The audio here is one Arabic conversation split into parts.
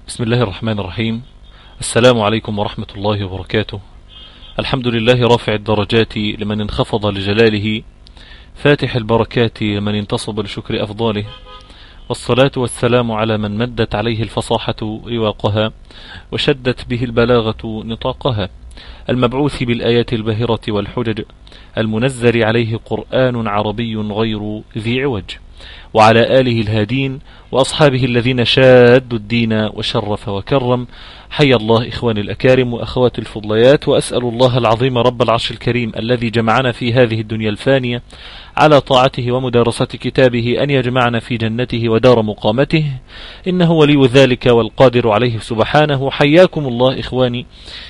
بسم الله الرحمن الرحيم. السلام عليكم ورحمة الله وبركاته. الحمد لله رافع الدرجات لمن انخفض لجلاله، فاتح البركات لمن انتصب لشكر أفضاله، والصلاة والسلام على من مدت عليه الفصاحة رواقها وشدت به البلاغة نطاقها، المبعوث بالآيات الباهرة والحجج، المنزل عليه قرآن عربي غير ذي عوج، وعلى آله الهادين وأصحابه الذين شادوا الدين وشرف وكرم. حي الله إخواني الأكارم وأخواتي الفضليات، وأسأل الله العظيم رب العرش الكريم الذي جمعنا في هذه الدنيا الفانية على طاعته ومدارسة كتابه أن يجمعنا في جنته ودار مقامته، إنه ولي ذلك والقادر عليه سبحانه. حياكم الله إخواني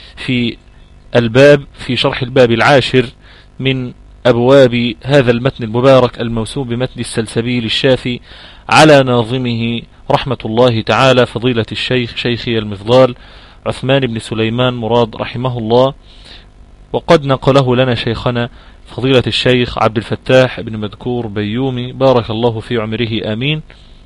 في شرح الباب العاشر من أبواب هذا المتن المبارك الموسوم بمتن السلسبيل الشافي على ناظمه رحمة الله تعالى فضيلة الشيخ شيخي المفضال عثمان بن سليمان مراد رحمه الله. وقد نقله لنا شيخنا فضيلة الشيخ عبد الفتاح بن مذكور بيومي بارك الله في عمره آمين.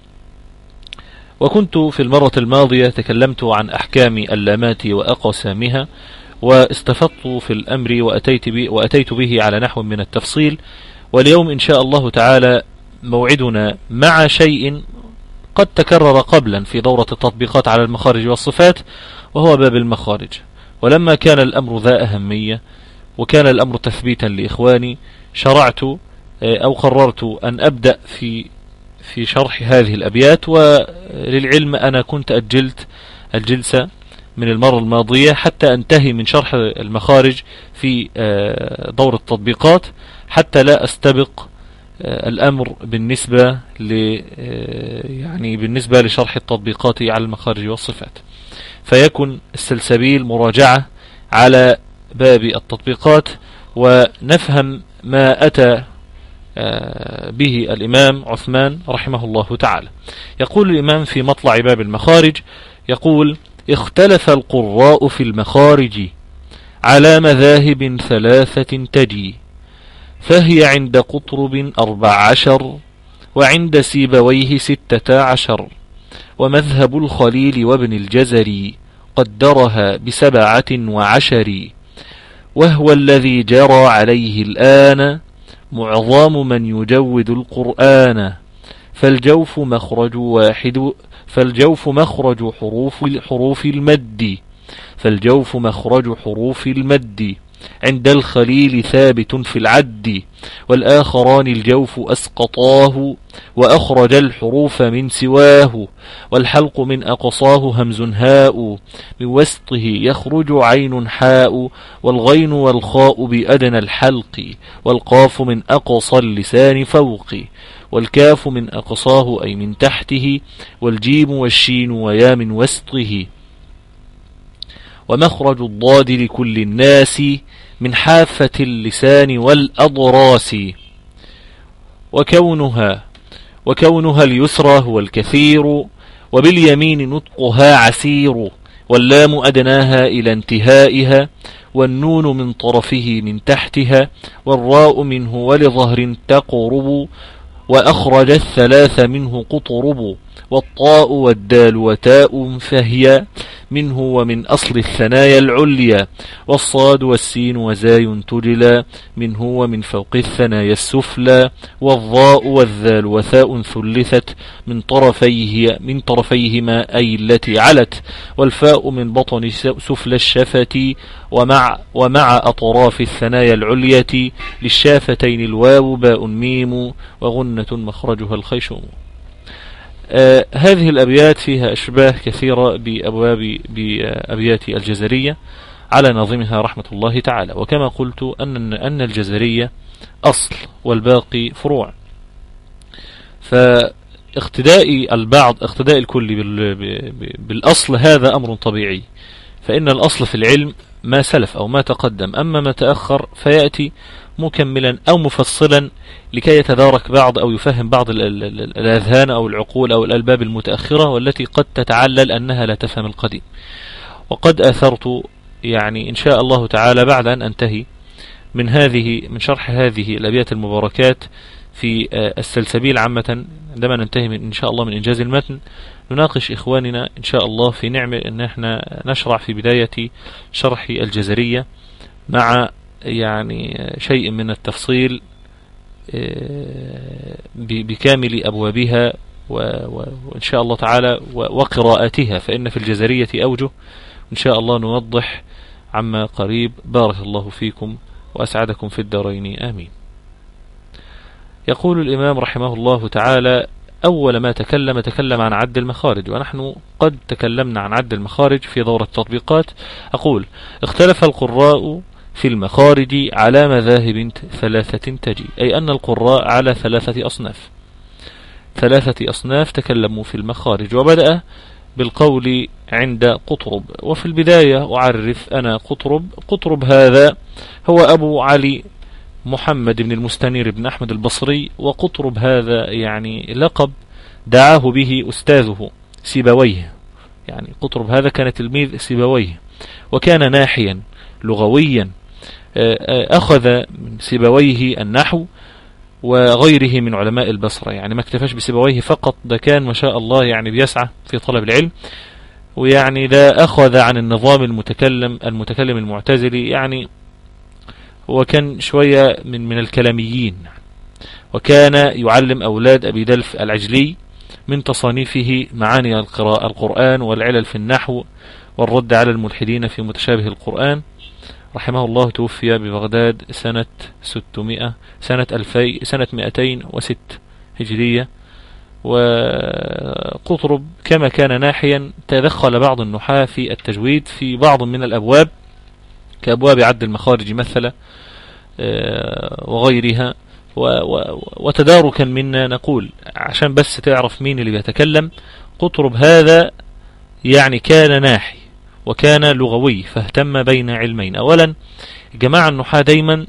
وكنت في المرة الماضية تكلمت عن أحكام اللامات وأقسامها، واستفدت في الأمر وأتيت به على نحو من التفصيل. واليوم إن شاء الله تعالى موعدنا مع شيء قد تكرر قبلا في دورة التطبيقات على المخارج والصفات، وهو باب المخارج. ولما كان الأمر ذا أهمية وكان الأمر تثبيتا لإخواني، شرعت أو قررت أن أبدأ في شرح هذه الأبيات. وللعلم أنا كنت أجلت الجلسة من المرة الماضية حتى أنتهي من شرح المخارج في دور التطبيقات، حتى لا أستبق الأمر بالنسبة لشرح التطبيقات على المخارج والصفات، فيكن السلسبيل مراجعة على باب التطبيقات ونفهم ما أتى به الإمام عثمان رحمه الله تعالى. يقول الإمام في مطلع باب المخارج، يقول: اختلف القراء في المخارج على مذاهب ثلاثة تجي، فهي عند قطرب 14 وعند سيبويه 16، ومذهب الخليل وابن الجزري قدرها ب17، وهو الذي جرى عليه الآن معظم من يجود القرآن، فالجوف مخرج حروف المد عند الخليل ثابت في العد، والآخران الجوف أسقطاه وأخرج الحروف من سواه، والحلق من أقصاه همز هاء، من وسطه يخرج عين حاء، والغين والخاء بأدنى الحلق، والقاف من أقصى اللسان فوق، والكاف من أقصاه أي من تحته، والجيم والشين ويا من وسطه، ومخرج الضاد لكل الناس من حافة اللسان والأضراس، وكونها اليسرى هو الكثير، وباليمين نطقها عسير، واللام أدناها إلى انتهائها، والنون من طرفه من تحتها، والراء منه ولظهر تقرب، وأخرج الثلاث منه قطرب، والطاء والدال وتاء فهي منه ومن أصل الثنايا العليا، والصاد والسين وزاي تجلى منه ومن فوق الثنايا السفلى، والضاء والذال وثاء ثلثت من طرفيهما أي التي علت، والفاء من بطن سفلى الشفة ومع أطراف الثنايا العلية، للشافتين الواو باء ميم، وغنة مخرجها الخيشوم. هذه الأبيات فيها أشباه كثيرة بأبيات الجزرية على ناظمها رحمة الله تعالى. وكما قلت أن الجزرية أصل والباقي فروع، فاقتداء الكل بالأصل هذا أمر طبيعي، فإن الأصل في العلم ما سلف أو ما تقدم، أما ما تأخر فيأتي مكملا أو مفصلا لكي يتدارك بعض أو يفهم بعض الأذهان أو العقول أو الألباب المتأخرة، والتي قد تتعلل أنها لا تفهم القديم. وقد أثرت إن شاء الله تعالى بعد أن أنتهي من شرح هذه الأبيات المباركات في السلسبيل عامة، عندما ننتهي إن شاء الله من إنجاز المتن نناقش إخواننا إن شاء الله في نعمة أن احنا نشرع في بداية شرح الجزرية مع يعني شيء من التفصيل بكامل أبوابها وإن شاء الله تعالى وقراءاتها، فإن في الجزرية أوجه إن شاء الله نوضح عما قريب. بارك الله فيكم وأسعدكم في الدارين آمين. يقول الإمام رحمه الله تعالى: أول ما تكلم عن عد المخارج، ونحن قد تكلمنا عن عد المخارج في دورة التطبيقات. أقول: اختلف القراء في المخارج على مذاهب ثلاثة تجي، أي أن القراء على ثلاثة أصناف تكلموا في المخارج. وبدأ بالقول عند قطرب. وفي البداية أعرف أنا قطرب هذا هو أبو علي محمد بن المستنير بن أحمد البصري، وقطرب هذا يعني لقب دعاه به أستاذه سيبويه، يعني قطرب هذا كان تلميذ سيبويه، وكان ناحيا لغويا، أخذ من سيبويه النحو وغيره من علماء البصرة، يعني ما اكتفاش بسيبويه فقط، ده كان ما شاء الله يعني بيسعى في طلب العلم، ويعني ده أخذ عن النظام المتكلم المعتزلي، يعني هو كان شوية من الكلاميين، وكان يعلم أولاد أبي دلف العجلي من تصانيفه معاني القرآن والعلل في النحو والرد على الملحدين في متشابه القرآن. رحمه الله توفي ببغداد سنة 206 هجرية. وقطرب كما كان ناحيا تدخل بعض النحاة في التجويد في بعض من الأبواب كأبواب عد المخارج مثلا وغيرها، وتداركا منا نقول عشان بس تعرف مين اللي بيتكلم. قطرب هذا يعني كان ناحي وكان لغوي، فاهتم بين علمين. أولا جماعة النحاة دايما،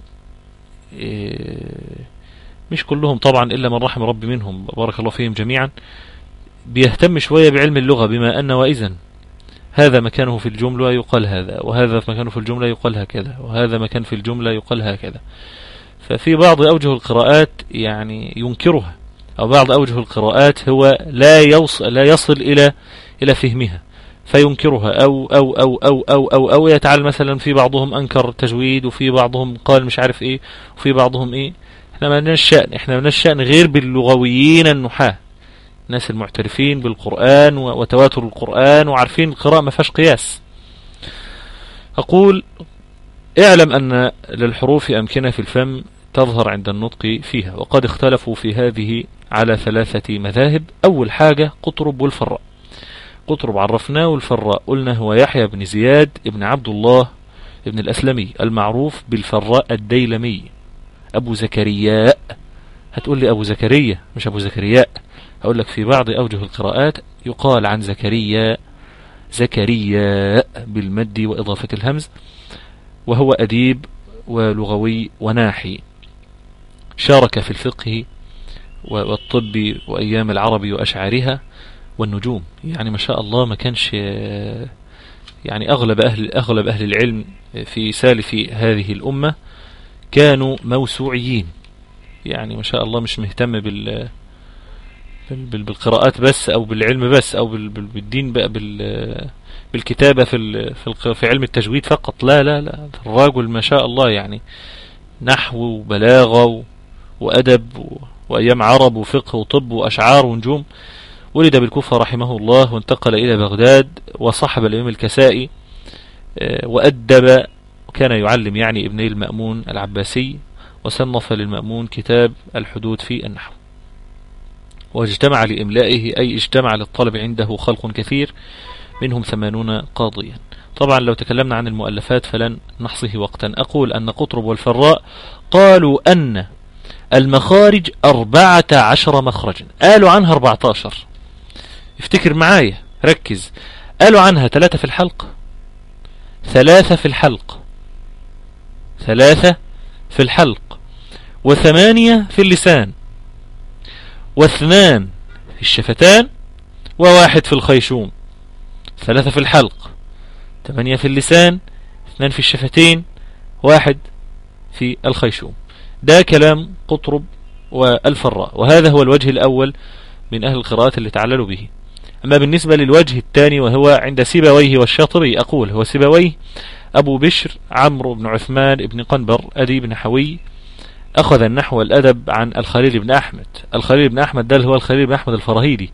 مش كلهم طبعا إلا من رحم ربي منهم، بارك الله فيهم جميعا، بيهتم شوية بعلم اللغة، بما أن وإذن هذا مكانه في الجملة يقال هذا، وهذا مكانه في الجملة يقال هكذا، وهذا مكان في الجملة يقال هكذا. ففي بعض أوجه القراءات يعني ينكرها، أو بعض أوجه القراءات هو لا يصل إلى فهمها فينكرها، أو يتعلم مثلا. في بعضهم أنكر تجويد، وفي بعضهم قال مش عارف إيه، وفي بعضهم إيه. احنا ما لناش شأن غير باللغويين النحاة، الناس المعترفين بالقرآن وتواتر القرآن وعارفين القراءة ما فيهاش قياس. أقول: اعلم أن للحروف أمكنة في الفم تظهر عند النطق فيها، وقد اختلفوا في هذه على 3 مذاهب. أول حاجة قطرب والفراء. قطرب عرفناه، والفراء قلنا هو يحيى بن زياد ابن عبد الله ابن الأسلمي المعروف بالفراء الديلمي أبو زكرياء. هتقول لي أبو زكريا مش أبو زكرياء، أقول لك في بعض أوجه القراءات يقال عن زكريا بالمد وإضافة الهمز، وهو أديب ولغوي وناحي، شارك في الفقه والطب وأيام العرب وأشعارها والنجوم، يعني ما شاء الله ما كانش يعني أغلب أهل العلم في سالف هذه الأمة كانوا موسوعيين، يعني ما شاء الله مش مهتم بالقراءات بس أو بالعلم بس أو بالدين بقى بالكتابة في علم التجويد فقط، لا الراجل ما شاء الله يعني نحو وبلاغة وأدب وأيام عرب وفقه وطب وأشعار ونجوم. ولد بالكوفة رحمه الله، وانتقل إلى بغداد وصحب الإمام الكسائي وأدب، وكان يعلم يعني ابني المأمون العباسي، وصنف للمأمون كتاب الحدود في النحو. واجتمع لإملائه، أي اجتمع للطلب عنده خلق كثير، منهم 80 قاضيا. طبعا لو تكلمنا عن المؤلفات فلن نحصيه وقتا. أقول أن قطرب والفراء قالوا أن المخارج 14 مخرجا، قالوا عنها 14. افتكر معايا، ركز، قالوا عنها 3 في الحلق، 3 في الحلق، 3 في الحلق، و8 في اللسان، و2 في الشفتان، و1 في الخيشوم. 3 في الحلق، 8 في اللسان، 2 في الشفتين، 1 في الخيشوم. ده كلام قطرب والفراء، وهذا هو الوجه الأول من أهل القراءات اللي تعللوا به. أما بالنسبة للوجه الثاني وهو عند سيبويه والشاطبي، أقول هو سيبويه أبو بشر عمرو بن عثمان بن قنبر أديب نحوي، أخذ النحو والأدب عن الخليل بن أحمد. الخليل بن أحمد ده هو الخليل بن أحمد الفراهيدي،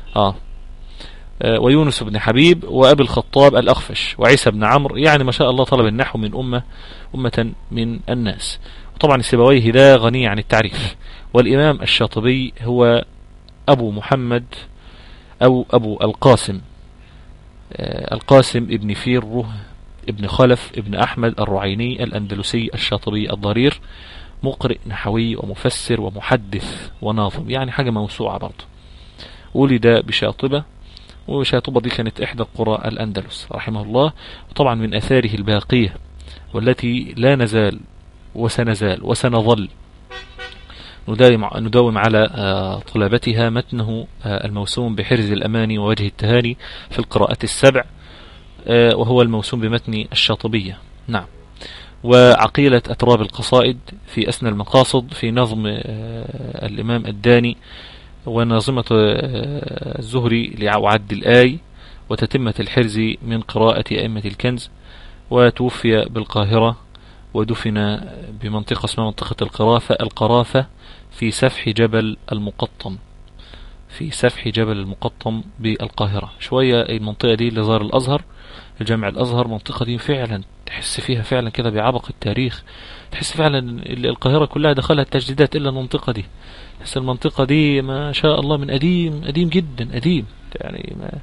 ويونس بن حبيب وأبي الخطاب الأخفش وعيسى بن عمرو، يعني ما شاء الله طلب النحو من أمة من الناس. وطبعا السيبويه ده غني عن التعريف. والإمام الشاطبي هو أبو محمد أو أبو القاسم، القاسم ابن فيره ابن خلف ابن أحمد الرعيني الأندلسي الشاطبي الضرير، مقرئ نحوي ومفسر ومحدث وناظم، يعني حاجة موسوعة برضه. ولد بشاطبة، وشاطبة دي كانت إحدى قرى الأندلس رحمه الله. وطبعا من أثاره الباقية والتي لا نزال وسنزال وسنظل نداوم على طلبتها متنه الموسوم بحرز الأماني ووجه التهاني في القراءات السبع، وهو الموسوم بمتن الشاطبية. نعم. وعقيلة أتراب القصائد في أسنى المقاصد في نظم الإمام الداني، وناظمة الزهري لعد الآي، وتتمة الحرز من قراءة أئمة الكنز. وتوفي بالقاهرة ودفن بمنطقة اسمها منطقة القرافة في سفح جبل المقطم، في سفح جبل المقطم بالقاهرة. شوية المنطقة دي اللي ظهر الأزهر، الجامع الأزهر، منطقة دي فعلا تحس فيها فعلا كده بعبق التاريخ، تحس فعلا القاهرة كلها دخلها التجديدات إلا المنطقة دي. تحس المنطقة دي ما شاء الله من قديم جدا، قديم يعني. ما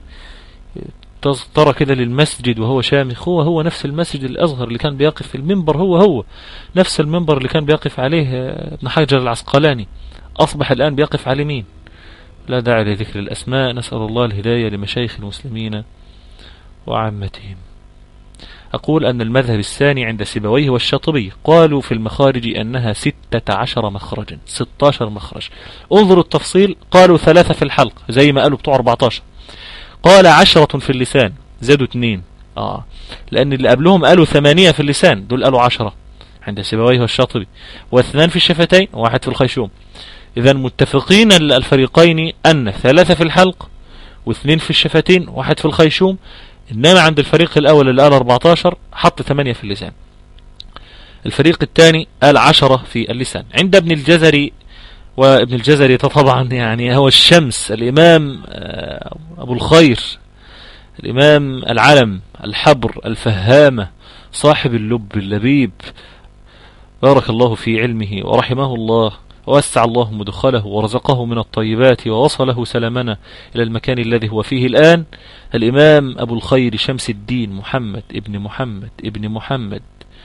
ترى كده للمسجد وهو شامخ، هو نفس المسجد الأزهر اللي كان بيقف في المنبر، هو نفس المنبر اللي كان بيقف عليه ابن حجر العسقلاني، أصبح الآن بيقف عليه مين؟ لا داعي لذكر الأسماء، نسأل الله الهداية لمشايخ المسلمين وعامتهم. أقول أن المذهب الثاني عند سيبويه والشاطبي قالوا في المخارج أنها 16 مخرجا، 16 مخرج. انظروا التفصيل، قالوا 3 في الحلق زي ما قالوا بتوع 14، قال 10 في اللسان زادوا 2، لأن اللي قبلهم قالوا 8 في اللسان، دول قالوا 10 عند سيبويه والشاطبي، و2 في الشفتين و1 في الخيشوم. إذا متفقين الفريقين أن 3 في الحلق و2 في الشفتين و1 في الخيشوم، إنما عند الفريق الأول اللي قال 14 حط 8 في اللسان، الفريق الثاني قال 10 في اللسان. عند ابن الجزري، وابن الجزري طبعا يعني هو الشمس، الإمام أبو الخير، الإمام العلم الحبر الفهامة، صاحب اللب اللبيب، بارك الله في علمه ورحمه الله ووسع الله مدخله ورزقه من الطيبات ووصله سلامنا إلى المكان الذي هو فيه الآن. الإمام أبو الخير شمس الدين محمد ابن محمد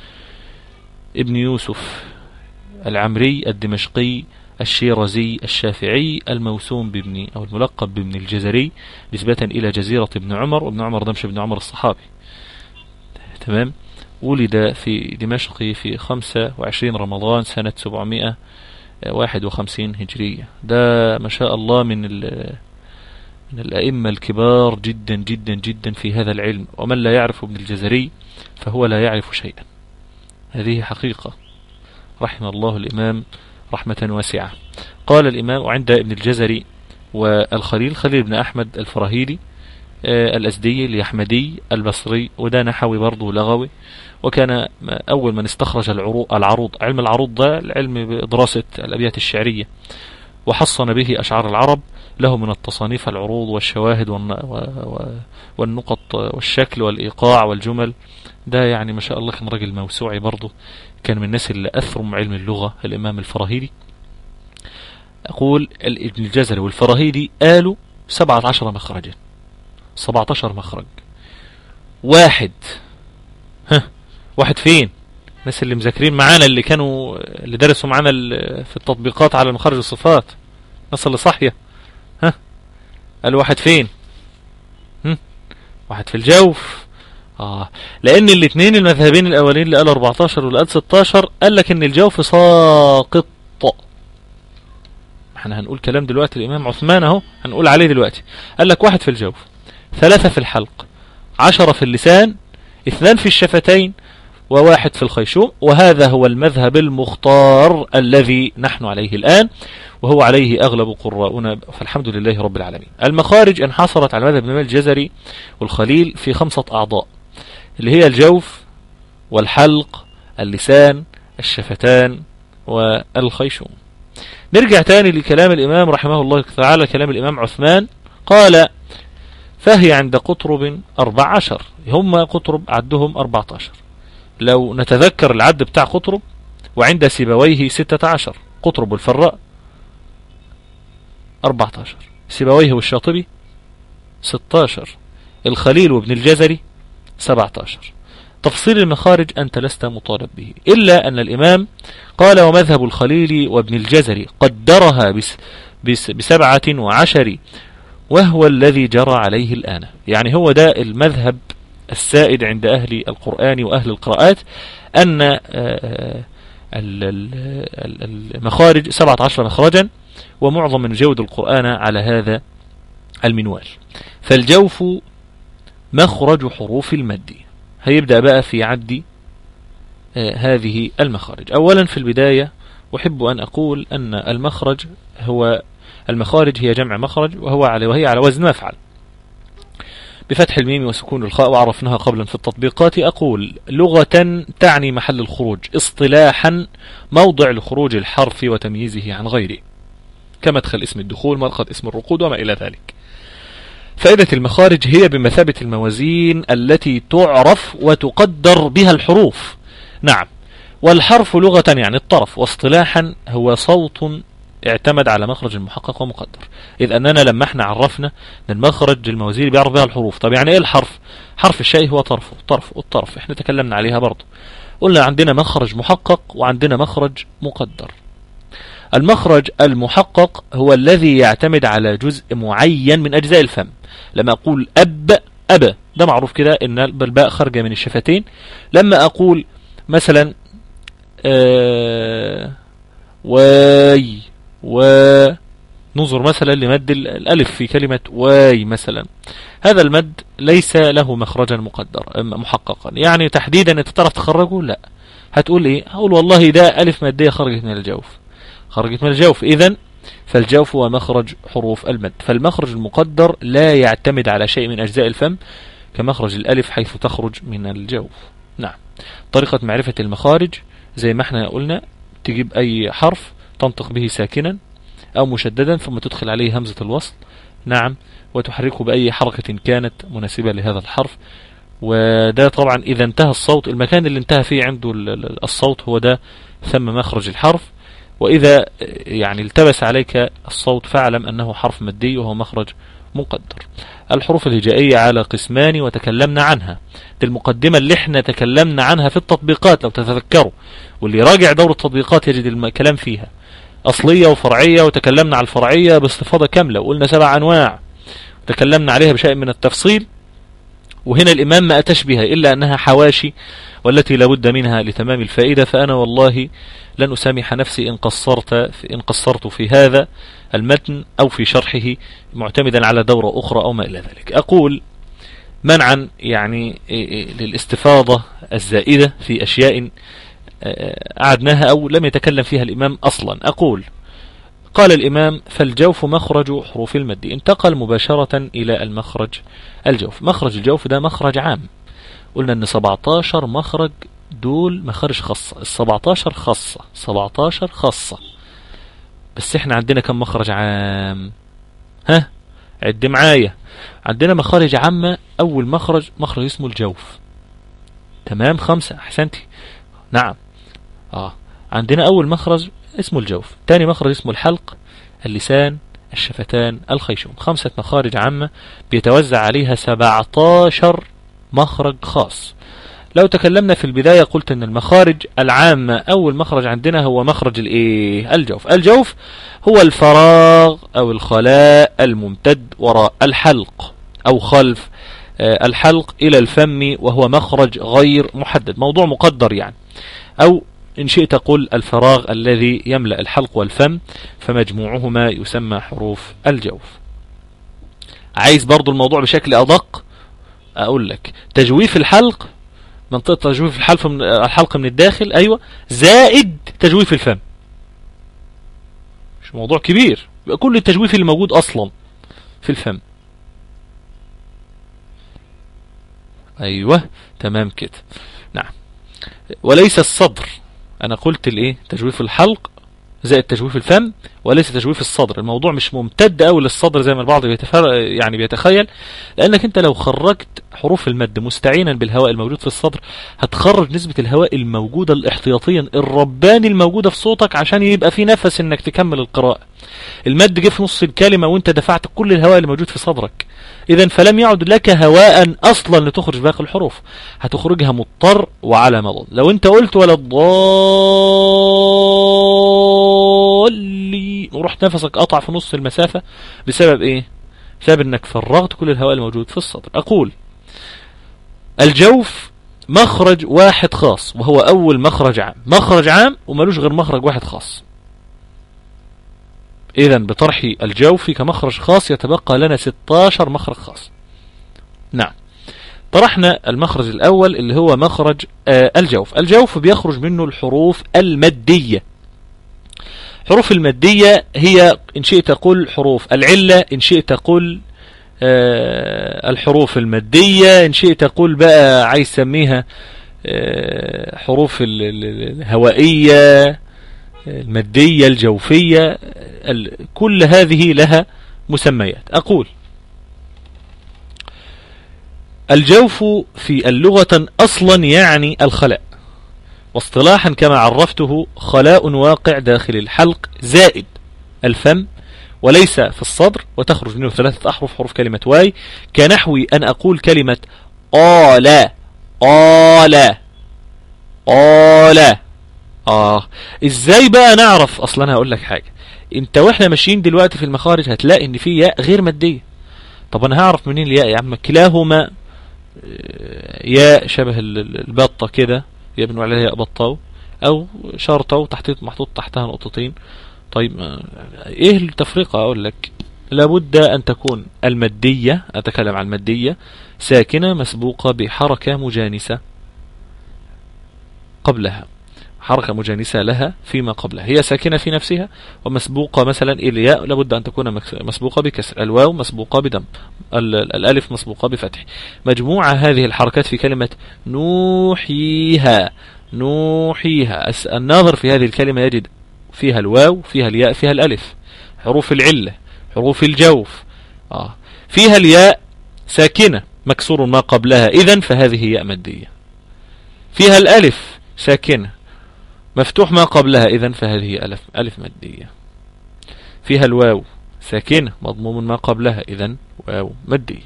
ابن يوسف العمري الدمشقي الشيرازي الشافعي، الموسوم بابن أو الملقب بابن الجزري نسبة إلى جزيرة ابن عمر، وابن عمر ده مش ابن عمر الصحابي، تمام. ولد في دمشق في 25 رمضان سنة 751 هجرية. ده ما شاء الله من الأئمة الكبار جدا جدا جدا في هذا العلم، ومن لا يعرف ابن الجزري فهو لا يعرف شيئا، هذه حقيقة. رحم الله الإمام رحمة واسعة. قال الإمام وعند ابن الجزري والخليل، خليل بن أحمد الفراهيدي الأزدي اليحمدي البصري، وده نحوي برضه لغوي، وكان أول من استخرج العروض. علم العروض ده العلم بدراسة الأبيات الشعرية، وحصن به أشعار العرب، له من التصانيف العروض والشواهد والنقط والشكل والإيقاع والجمل. ده يعني ما شاء الله كان راجل موسوعي برضه، كان من الناس اللي أثرم علم اللغة الإمام الفراهيدي. أقول ابن الجزري والفراهيدي قالوا 17 مخرجا، 17 مخرج. واحد فين؟ الناس اللي مذاكرين معانا، اللي درسوا معانا في التطبيقات على مخارج الصفات، الناس اللي صاحية، قال واحد فين؟ واحد في الجوف. لأن الاثنين المذهبين الأولين اللي قال 14 واللي قال 16 قال لك إن الجوف ساقط. احنا هنقول كلام دلوقتي الإمام عثمان اهو هنقول عليه دلوقتي. قال لك 1 في الجوف، 3 في الحلق، 10 في اللسان، 2 في الشفتين، وواحد في الخيشوم، وهذا هو المذهب المختار الذي نحن عليه الآن، وهو عليه أغلب قراؤنا، فالحمد لله رب العالمين. المخارج انحصرت على مذهب الإمام الجزري والخليل في 5 أعضاء، اللي هي الجوف والحلق، اللسان، الشفتان، والخيشوم. نرجع تاني لكلام الإمام رحمه الله تعالى، كلام الإمام عثمان، قال: فهي عند قطرب 14. هم قطرب عدهم 14. لو نتذكر العد بتاع قطرب، وعند سيبويه 16، قطرب والفراء 14، سيبويه والشاطبي 16، الخليل وابن الجزري 17. تفصيل المخارج أنت لست مطالب به، إلا أن الإمام قال: ومذهب الخليل وابن الجزري قدرها ب17، وهو الذي جرى عليه الآن. يعني هو ده المذهب السائد عند أهل القرآن وأهل القراءات، أن المخارج 17 مخرجا، ومعظم من يجود القرآن على هذا المنوال. فالجوف مخرج حروف المد. هيبدأ بقى في عد هذه المخارج. أولا في البداية أحب أن أقول أن المخارج هي جمع مخرج، وهي على وزن مفعل، بفتح الميم وسكون الخاء، وعرفناها قبلا في التطبيقات. أقول: لغة تعني محل الخروج، اصطلاحا موضع لخروج الحرف وتمييزه عن غيره، كمدخل اسم الدخول، مرقد اسم الرقود، وما إلى ذلك. فائدة المخارج هي بمثابة الموازين التي تعرف وتقدر بها الحروف. نعم. والحرف لغة يعني الطرف، واصطلاحا هو صوت اعتمد على مخرج محقق ومقدر، إذ أننا لما احنا عرفنا أن المخرج الموازين بيعرف بها الحروف. طب يعني إيه الحرف؟ حرف الشيء هو طرفه، الطرف احنا تكلمنا عليها برضو، قلنا عندنا مخرج محقق وعندنا مخرج مقدر. المخرج المحقق هو الذي يعتمد على جزء معين من أجزاء الفم. لما أقول أب، ده معروف كده إن الباء خارجة من الشفتين. لما أقول مثلا واي، وننظر مثلا لمد الألف في كلمة واي مثلا، هذا المد ليس له مخرجا محققا، يعني تحديدا أنت تعرف تخرجه؟ لا. هتقول إيه؟ هقول والله ده ألف مادية خرجت من الجوف، إذن فالجوف هو مخرج حروف المد. فالمخرج المقدر لا يعتمد على شيء من أجزاء الفم، كمخرج الألف حيث تخرج من الجوف. نعم. طريقة معرفة المخارج زي ما احنا قلنا: تجيب أي حرف تنطق به ساكنا أو مشددا، ثم تدخل عليه همزة الوصل، نعم، وتحركه بأي حركة كانت مناسبة لهذا الحرف. وده طبعا إذا انتهى الصوت، المكان اللي انتهى فيه عنده الصوت هو ده ثم مخرج الحرف. وإذا يعني التبس عليك الصوت فاعلم أنه حرف مدي وهو مخرج مقدر. الحروف الهجائية على قسمان وتكلمنا عنها، دي المقدمة اللي احنا تكلمنا عنها في التطبيقات لو تتذكروا، واللي راجع دور التطبيقات يجد الكلام فيها أصلية وفرعية، وتكلمنا عن الفرعية باستفاضة كاملة، وقلنا 7 أنواع تكلمنا عليها بشيء من التفصيل. وهنا الإمام ما أتش بها إلا أنها حواشي والتي لابد منها لتمام الفائدة. فأنا والله لن أسامح نفسي إن قصرت في هذا المتن أو في شرحه، معتمدا على دورة أخرى أو ما إلى ذلك. أقول منعا يعني للاستفاضة الزائدة في أشياء أعدناها أو لم يتكلم فيها الإمام أصلا. أقول: قال الإمام: فالجوف مخرج حروف المد. انتقل مباشرة إلى المخرج الجوف. مخرج الجوف ده مخرج عام، قلنا أن 17 مخرج دول مخارج خاصة، 17 خاصة، بس احنا عندنا كم مخرج عام؟ عد معايا. عندنا مخارج عامة. أول مخرج اسمه الجوف، تمام، 5، أحسنتي، نعم. عندنا أول مخرج اسمه الجوف، تاني مخرج اسمه الحلق، اللسان، الشفتان، الخيشوم. 5 مخارج عامة بيتوزع عليها 17 مخرج خاص. لو تكلمنا في البداية قلت ان المخارج العامة أول مخرج عندنا هو مخرج الجوف. الجوف هو الفراغ أو الخلاء الممتد وراء الحلق أو خلف الحلق إلى الفم، وهو مخرج غير محدد، موضوع مقدر يعني، أو إن شئت قل الفراغ الذي يملأ الحلق والفم، فمجموعهما يسمى حروف الجوف. عايز برضو الموضوع بشكل أدق، أقول لك: تجويف الحلق منطقة تجويف الحلق من الداخل، أيوة، زائد تجويف الفم. مش موضوع كبير، كل التجويف اللي موجود أصلا في الفم. أيوة تمام كده. نعم. وليس الصدر، أنا قلت الإيه؟ تجويف الحلق زائد تجويف الفم، وليس تجويف الصدر. الموضوع مش ممتد أوي للصدر زي ما البعض يعني بيتخيل، لأنك أنت لو خرجت حروف المد مستعينا بالهواء الموجود في الصدر هتخرج نسبة الهواء الموجودة الاحتياطيا الرباني الموجودة في صوتك عشان يبقى في نفس انك تكمل القراءة. المد جه في نص الكلمة وانت دفعت كل الهواء اللي موجود في صدرك، اذا فلم يعد لك هواء اصلا لتخرج باقي الحروف، هتخرجها مضطر وعلى مضض. لو انت قلت ولا الضالين ورحت نفسك قطع في نص المسافة، بسبب ايه؟ بسبب انك فرغت كل الهواء الموجود في الصدر. اقول الجوف مخرج واحد خاص وهو اول مخرج عام، مخرج عام وملوش غير مخرج واحد خاص. اذا بطرح الجوف كمخرج خاص يتبقى لنا 16 مخرج خاص. نعم. طرحنا المخرج الاول اللي هو مخرج الجوف. الجوف بيخرج منه الحروف المادية. حروف المادية هي ان شئت قل حروف العلة، ان شئت قل الحروف المادية، ان شئت قل بقى عايز سميها حروف الهوائية، المادية، الجوفية، كل هذه لها مسميات. أقول الجوف في اللغة أصلا يعني الخلاء، واصطلاحا كما عرفته خلاء واقع داخل الحلق زائد الفم وليس في الصدر، وتخرج منه 3 أحرف حروف كلمة واي، كنحو أن أقول كلمة قال قال قال. ازاي بقى نعرف؟ اصلا هقول لك حاجة، انت واحنا ماشيين دلوقتي في المخارج هتلاقي ان في ياء غير مادية. طب انا هعرف منين الياء يا عم؟ كلاهما ياء شبه البطة كده، يا بنقول عليها ياء بطاو او شرطة محطوط تحتها نقطتين. طيب ايه التفرقة؟ اقول لك لابد ان تكون المادية، اتكلم عن المادية، ساكنة مسبوقة بحركة مجانسة قبلها، حركة مجانسة لها فيما قبلها، هي ساكنة في نفسها ومسبوقة مثلا الياء لابد أن تكون مسبوقة بكسر، الواو مسبوقة بدم، الألف مسبوقة بفتح. مجموعة هذه الحركات في كلمة نوحيها، نوحيها، الناظر في هذه الكلمة يجد فيها الواو، فيها الياء، فيها الألف، حروف العلة، حروف الجوف، فيها الياء ساكنة مكسور ما قبلها، إذن فهذه ياء مادية. فيها الألف ساكنة مفتوح ما قبلها، إذن فهذه ألف مادية. فيها الواو ساكنة مضموم ما قبلها، إذن واو مادية.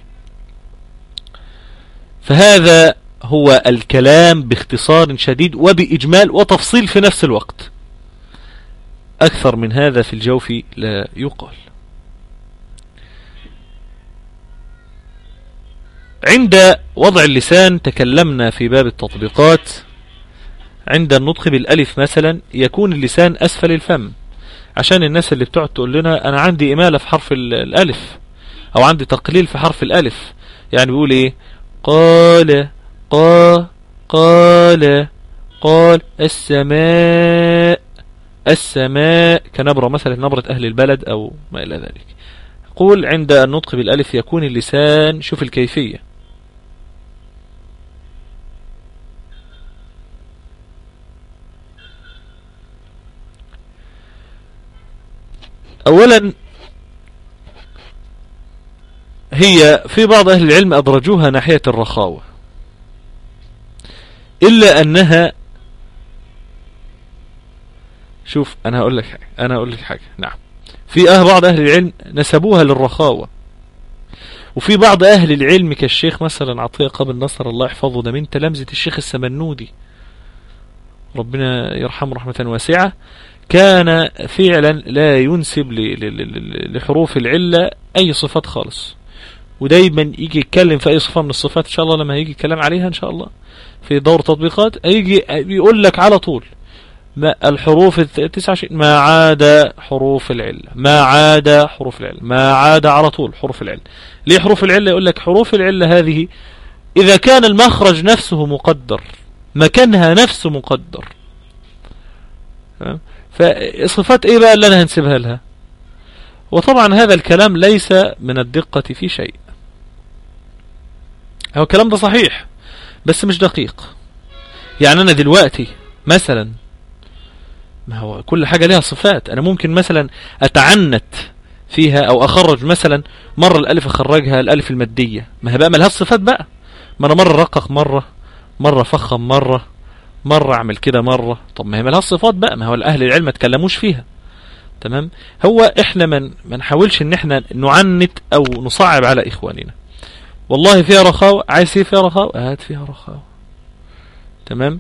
فهذا هو الكلام باختصار شديد وبإجمال وتفصيل في نفس الوقت. أكثر من هذا في الجوف لا يقال. عند وضع اللسان تكلمنا في باب التطبيقات. عند النطق بالألف مثلا يكون اللسان أسفل الفم، عشان الناس اللي بتقعد تقول لنا أنا عندي إمالة في حرف الألف أو عندي تقليل في حرف الألف، يعني بيقول إيه؟ قال قال السماء، السماء كنبرة مثلا نبرة أهل البلد أو ما إلى ذلك. قول عند النطق بالألف يكون اللسان، شوف الكيفية، أولا هي في بعض أهل العلم أدرجوها ناحية الرخاوة، إلا أنها، شوف أنا هقول لك حاجة، نعم، في بعض أهل العلم نسبوها للرخاوة، وفي بعض أهل العلم كالشيخ مثلا عطية قبل نصر الله يحفظه، ده من تلامذة الشيخ السمنودي ربنا يرحمه رحمة واسعة، كان فعلا لا ينسب لحروف العلة أي صفات خالص، ودايما يجي يتكلم في أي صفة من الصفات إن شاء الله لما يجي الكلام عليها إن شاء الله في دور تطبيقات، يجي يقول لك على طول ما الحروف 29 ما عاد حروف العلة، ما عاد حروف العلة، ما عاد على طول حروف العلة. ليه حروف العلة؟ يقول لك حروف العلة هذه إذا كان المخرج نفسه مقدر، مكانها نفسه مقدر، فصفات ايه بقى اللي انا هنسيبها لها؟ وطبعا هذا الكلام ليس من الدقة في شيء، هو الكلام ده صحيح بس مش دقيق. يعني انا دلوقتي مثلا، ما هو كل حاجة لها صفات، انا ممكن مثلا اتعنت فيها او اخرج مثلا مرة الالف اخرجها الالف المادية، ما هي بقى ملهاش صفات بقى، ما انا مرة رقق، مرة فخم، مرة اعمل كده مرة، طب ما هي ملهاش صفات بقى، ما هو الاهل العلم ما تكلموش فيها. تمام. هو احنا ما نحاولش ان احنا نعنت او نصعب على اخواننا. والله فيها رخاوة، عايز ايه فيها رخاوة؟ هات فيها رخاوة. تمام.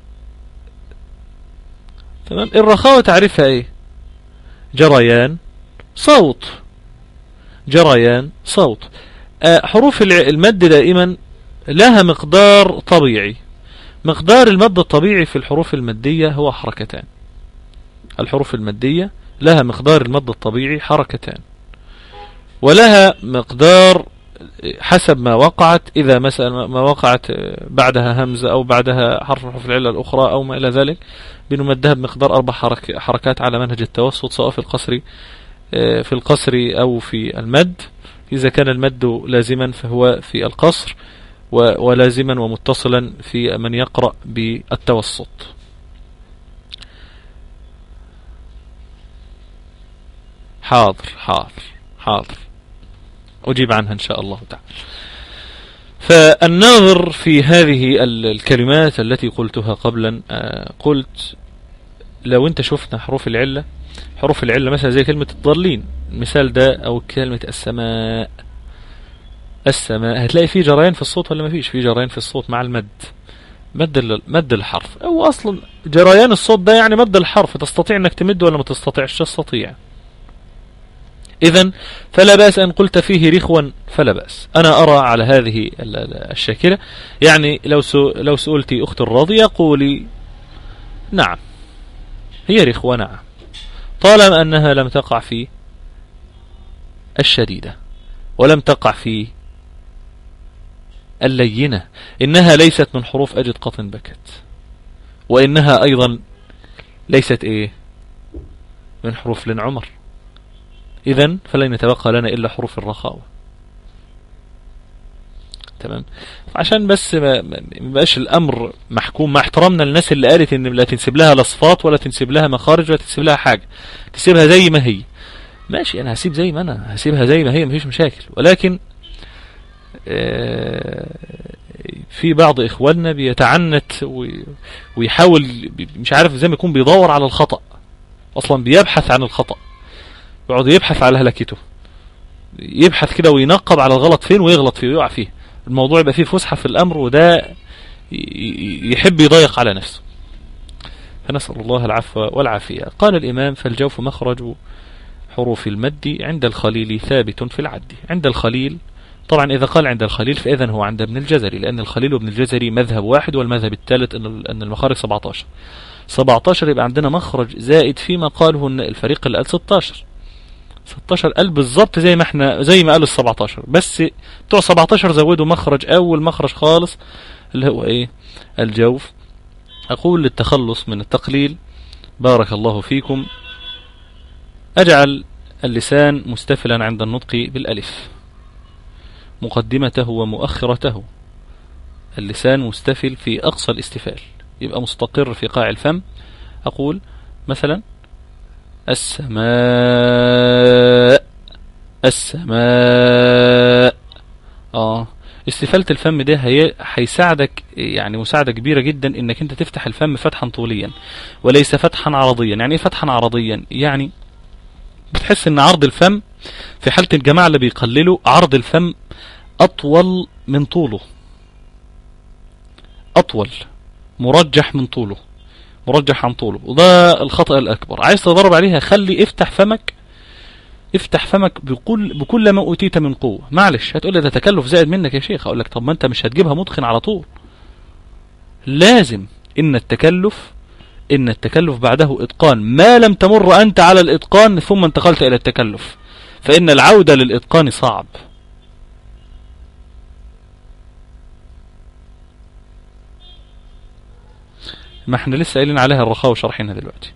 تمام. الرخاوة تعرفها ايه؟ جريان صوت، جريان صوت. حروف المد دائما لها مقدار طبيعي. مقدار المد الطبيعي في الحروف المادية هو حركتان. الحروف المادية لها مقدار المد الطبيعي حركتان، ولها مقدار حسب ما وقعت، إذا مثلا ما وقعت بعدها همزة أو بعدها حرف من حروف العلة الأخرى أو ما إلى ذلك، بنمدها بمقدار 4 حركات على منهج التوسط، سواء في القصر أو في المد. إذا كان المد لازما فهو في القصر، ولازما ومتصلا في من يقرأ بالتوسط. حاضر أجيب عنها إن شاء الله تعالى. فالناظر في هذه الكلمات التي قلتها قبلا، قلت لو انت شفنا حروف العلة مثلا زي كلمة الضالين، المثال ده، أو كلمة السماء، هتلاقي فيه جريان في الصوت ولا ما فيش؟ فيه جريان في الصوت مع المد، مد الحرف، أو أصلا جريان الصوت ده يعني مد الحرف. تستطيع أنك تمد ولا ما تستطيعش؟ تستطيع. إذن فلا بأس أن قلت فيه رخوا، فلا بأس. أنا أرى على هذه الشاكلة، يعني لو سئلتي أخت الراضية قولي نعم هي رخوة، نعم، طالما أنها لم تقع في الشديدة ولم تقع في اللينة. إنها ليست من حروف أجد قط بكت، وإنها أيضا ليست من حروف لن عمر. إذن فلن يتبقى لنا إلا حروف الرخاوة. تمام. عشان بس ما بقاش الأمر محكوم، مع احترامنا للناس اللي قالت إن لا تنسب لها لا صفات ولا تنسب لها مخارج ولا تنسب لها حاجة، تسيبها زي ما هي. ماشي، أنا هسيب زي ما أنا هسيبها زي ما هي، مفيش مشاكل. ولكن في بعض إخواننا بيتعنت ويحاول، مش عارف، زي ما يكون بيدور على الخطأ، أصلا بيبحث عن الخطأ، يقعد يبحث على هلكته، يبحث كده وينقب على الغلط فين ويغلط فيه ويقع فيه. الموضوع يبقى فيه فسحة في الأمر، وده يحب يضيق على نفسه. فنسأل الله العفو والعافية. قال الإمام: فالجوف مخرج حروف المد عند الخليل ثابت في العد. عند الخليل، طبعا إذا قال عند الخليل فإذن هو عند ابن الجزري، لأن الخليل وابن الجزري مذهب واحد، والمذهب الثالث أن المخارج 17 يبقى عندنا مخرج زائد فيما قاله الفريق اللي قال 16 قال بالظبط زي ما قالوا 17، بس بتوع 17 زودوا مخرج، أول مخرج خالص اللي هو الجوف. أقول للتخلص من التقليل بارك الله فيكم: أجعل اللسان مستفلا عند النطق بالألف، مقدمته ومؤخرته. اللسان مستفل في أقصى الاستفال، يبقى مستقر في قاع الفم. أقول مثلا السماء. استفالة الفم ده هيساعدك، يعني مساعدة كبيرة جدا، انك انت تفتح الفم فتحا طوليا وليس فتحا عرضيا. يعني ايه فتحا عرضيا؟ يعني بتحس ان عرض الفم في حالة الجماعة اللي بيقللوا عرض الفم اطول من طوله، اطول، مرجح من طوله، مرجح عن طوله، وده الخطأ الأكبر. عايز تضرب عليها، خلي افتح فمك بكل ما أوتيت من قوة. معلش هتقول لي ده تكلف زائد منك يا شيخ، أقول لك طب ما أنت مش هتجيبها متقن على طول، لازم إن التكلف بعده إتقان، ما لم تمر أنت على الإتقان ثم انتقلت إلى التكلف، فإن العودة للإتقان صعب. ما احنا لسه قايلين عليها الرخاء وشرحينها دلوقتي.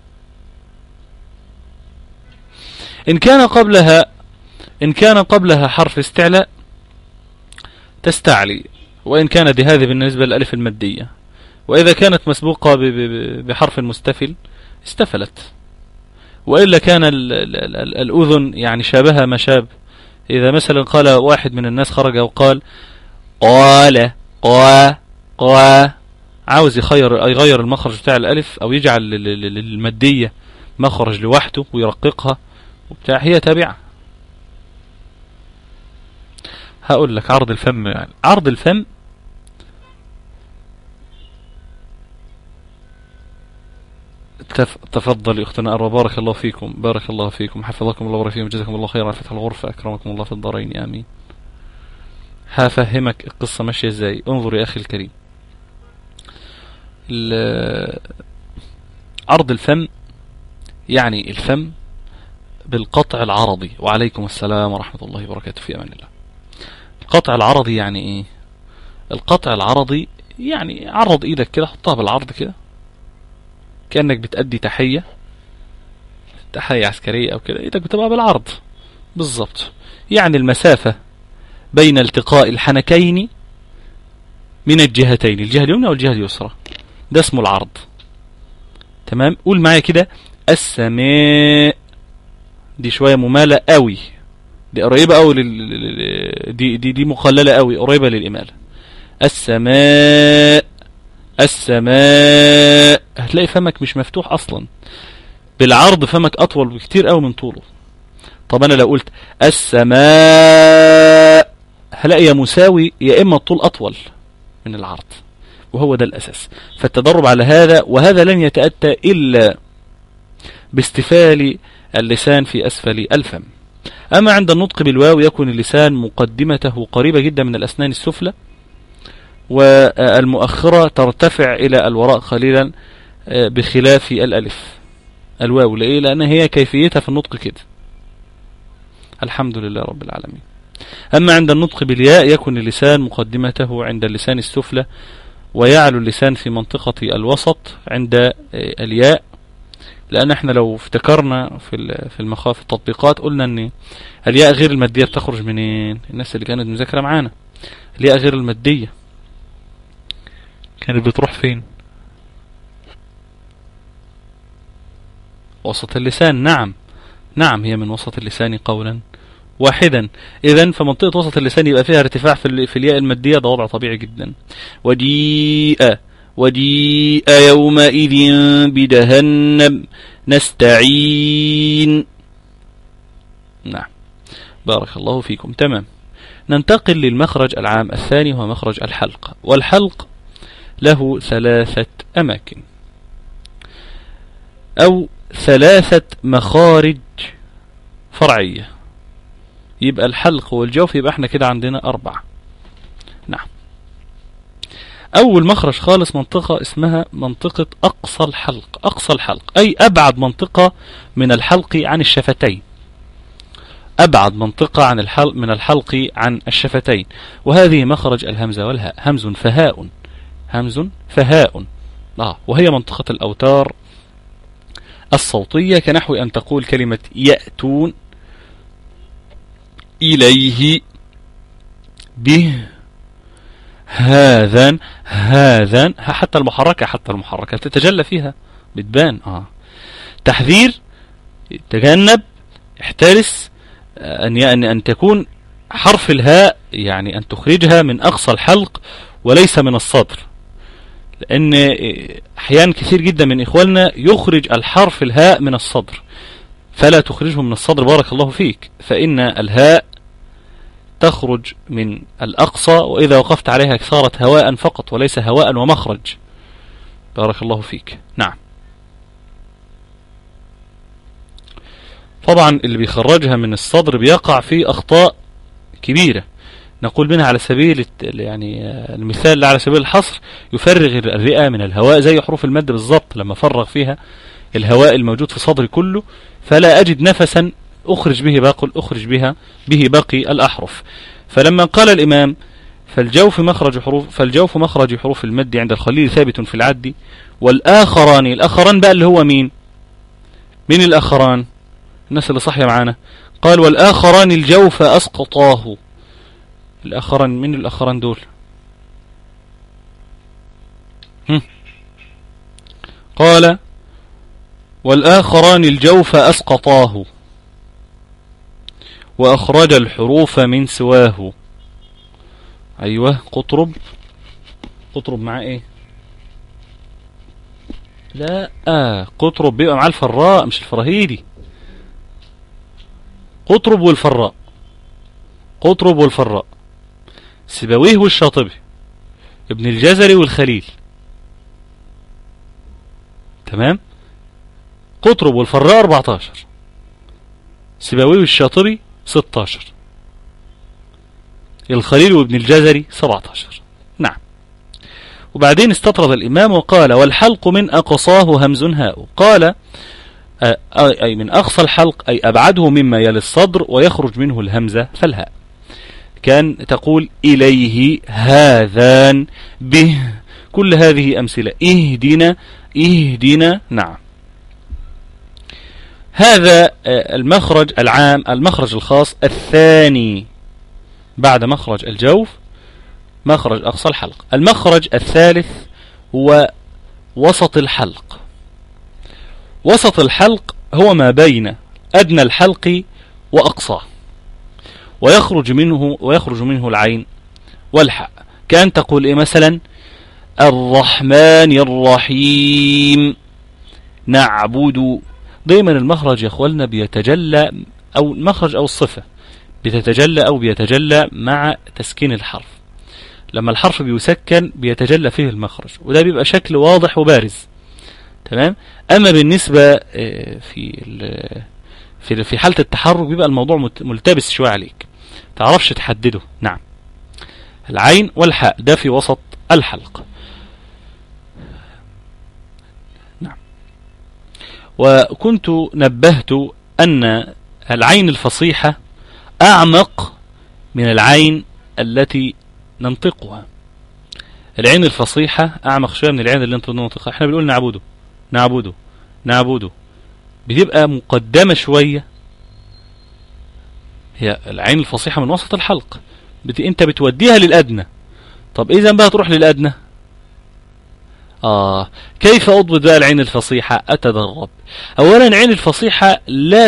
إن كان قبلها حرف استعلاء تستعلي، وإن كانت هذه بالنسبة للألف المادية، وإذا كانت مسبوقة بحرف مستفل استفلت، وإلا كان الأذن يعني شابها ما شاب. إذا مثلا قال واحد من الناس خرج وقال قال قا، عاوز يغير المخرج بتاع الألف أو يجعل للمادية مخرج لوحده ويرققها وبتاع، هي تابعة. هقول لك عرض الفم، يعني عرض الفم تفضل يا أختنا أروى، بارك الله فيكم، بارك الله فيكم، حفظكم الله ورفيكم، جزاكم الله خيرا على فتح الغرفة، أكرمكم الله في الدارين، آمين. هفهمك القصة ماشية ازاي. انظر يا أخي الكريم، عرض الفم يعني الفم بالقطع العرضي. وعليكم السلام ورحمة الله وبركاته، في أمان الله. القطع العرضي يعني ايه؟ القطع العرضي يعني عرض ايدك كده، حطها بالعرض كده كأنك بتأدي تحية عسكرية او كده، ايدك بتبقى بالعرض بالظبط. يعني المسافة بين التقاء الحنكين من الجهتين، الجهة اليمنى والجهة اليسرى، ده اسمه العرض. تمام؟ قول معايا كده السماء، دي شوية ممالة قوي، دي قريبة قوي دي مقللة قوي، قريبة للإمالة. السماء السماء، هتلاقي فمك مش مفتوح أصلا، بالعرض فمك أطول بكتير قوي من طوله. طب أنا لو قلت السماء هلاقي يا مساوي يا إما الطول أطول من العرض، وهو ده الأساس. فالتدرب على هذا، وهذا لن يتأتى إلا باستفال اللسان في أسفل الفم. أما عند النطق بالواو يكون اللسان مقدمته قريبة جدا من الأسنان السفلى، والمؤخرة ترتفع إلى الوراء قليلا، بخلاف الألف الواو. لإيه؟ لأن هي كيفيتها في النطق كده. الحمد لله رب العالمين. أما عند النطق بالياء يكون اللسان مقدمته عند اللسان السفلى، ويعلو اللسان في منطقة الوسط عند الياء. لأن احنا لو افتكرنا في المخاف التطبيقات قلنا ان الياء غير المادية بتخرج منين؟ الناس اللي كانت مذاكرة معانا، الياء غير المادية كانت بتروح فين؟ وسط اللسان. نعم هي من وسط اللسان قولا واحدا. إذن فمنطقة وسط اللسان يبقى فيها ارتفاع في الياء المادية، ده وضع طبيعي جدا. وجيء يومئذ بجهنم نستعين. نعم بارك الله فيكم. تمام. ننتقل للمخرج العام الثاني، وهو مخرج الحلق. والحلق له 3 أماكن أو 3 مخارج فرعية. يبقى الحلق والجوف، يبقى احنا كده عندنا 4. نعم. أول مخرج خالص منطقة اسمها منطقة أقصى الحلق. أقصى الحلق أي أبعد منطقة من الحلق عن الشفتين، أبعد منطقة من الحلق عن الشفتين. وهذه مخرج الهمزة والهاء، همز فهاء، همز فهاء. وهي منطقة الأوتار الصوتية، كنحو أن تقول كلمة يأتون إليه به هذا حتى المحركة تتجلى فيها، بتبان. تحذير، تجنب، احترس أن تكون حرف الهاء، يعني أن تخرجها من أقصى الحلق وليس من الصدر. لأن أحيانا كثير جدا من إخواننا يخرج الحرف الهاء من الصدر، فلا تخرجه من الصدر بارك الله فيك، فإن الهاء تخرج من الأقصى، وإذا وقفت عليها صارت هواء فقط وليس هواء ومخرج. بارك الله فيك. نعم. طبعا اللي بيخرجها من الصدر بيقع في أخطاء كبيرة، نقول منها على سبيل يعني المثال على سبيل الحصر، يفرغ الرئة من الهواء زي حروف المد بالضبط، لما فرغ فيها الهواء الموجود في صدري كله فلا أجد نفسا أخرج به باقي الأحرف. فلما قال الإمام فالجوف مخرج حروف المد عند الخليل ثابت في العد. الآخران بقى اللي هو مين الآخران؟ الناس اللي صحية معانا. قال والآخران الجوف أسقطاه. الآخران من الآخران دول؟ قال والآخران الجوف أسقطاه وأخرج الحروف من سواه. أيوة قطرب مع ايه؟ لا قطرب بيبقى مع الفراء مش الفراهيدي. قطرب والفراء سيبويه والشاطبي ابن الجزري والخليل. تمام. قطرب والفراء 14 سيبويه والشاطبي 16 الخليل وابن الجزري 17. نعم. وبعدين استطرد الإمام وقال والحلق من أقصاه همز هاء. قال أي من أقصى الحلق أي أبعده مما يلي الصدر ويخرج منه الهمزة فالهاء. كان تقول إليه هذان به. كل هذه أمثلة. اهدنا. نعم. هذا المخرج العام. المخرج الخاص الثاني بعد مخرج الجوف مخرج أقصى الحلق. المخرج الثالث هو وسط الحلق. وسط الحلق هو ما بين أدنى الحلق وأقصاه ويخرج منه العين والحاء. كان تقول إيه مثلا الرحمن الرحيم نعبد. دايما المخرج يا اخوالنا بيتجلى أو المخرج أو الصفة بيتجلى مع تسكين الحرف. لما الحرف بيسكن بيتجلى فيه المخرج وده بيبقى شكل واضح وبارز. تمام. أما بالنسبة في حالة التحرك بيبقى الموضوع ملتبس شوية عليك تعرفش تحدده. نعم. العين والحاء ده في وسط الحلق. نعم. وكنت نبهت أن العين الفصيحة أعمق من العين التي ننطقها. العين الفصيحة أعمق شوية من العين اللي ننطقها. احنا بنقول نعبده بتبقى مقدمة شوية. هي العين الفصيحة من وسط الحلق انت بتوديها للأدنى. طب إذا بقى تروح للأدنى كيف أضبط بقى العين الفصيحة؟ أتدرب. أولا العين الفصيحة لا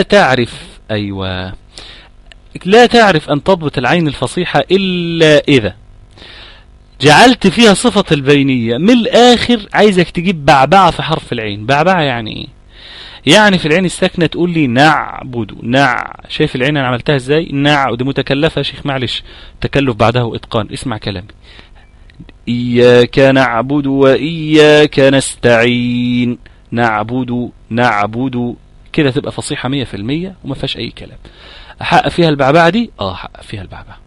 تعرف أن تضبط العين الفصيحة إلا إذا جعلت فيها صفة البينية. من الآخر عايزك تجيب بعبعة في حرف العين. بعبعة يعني إيه؟ يعني في العين الساكنة تقول لي نعبد. شايف العين أنا عملتها إزاي؟ ودي متكلفة يا شيخ معلش تكلف بعدها وإتقان. اسمع كلامي. إياك نعبد وإياك نستعين. نعبد كده تبقى فصيحة 100% وما فيهاش أي كلام. أحقق فيها البعبعة دي حقق فيها البعبعة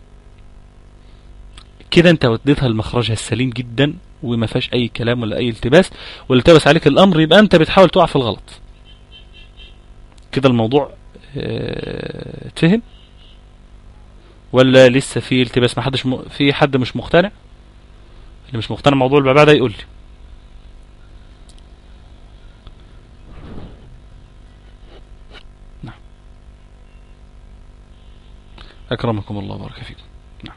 كده. انت وديتها لمخرجها السليم جدا وما فيهاش أي كلام ولا أي التباس. والتبس عليك الأمر يبقى أنت بتحاول تقع في الغلط. كده الموضوع تفهم ولا لسه في التباس؟ في حد مش مقتنع؟ اللي مش مقتنع موضوع البعبعة ده يقول لي. نعم. أكرمكم الله وبارك فيكم. نعم.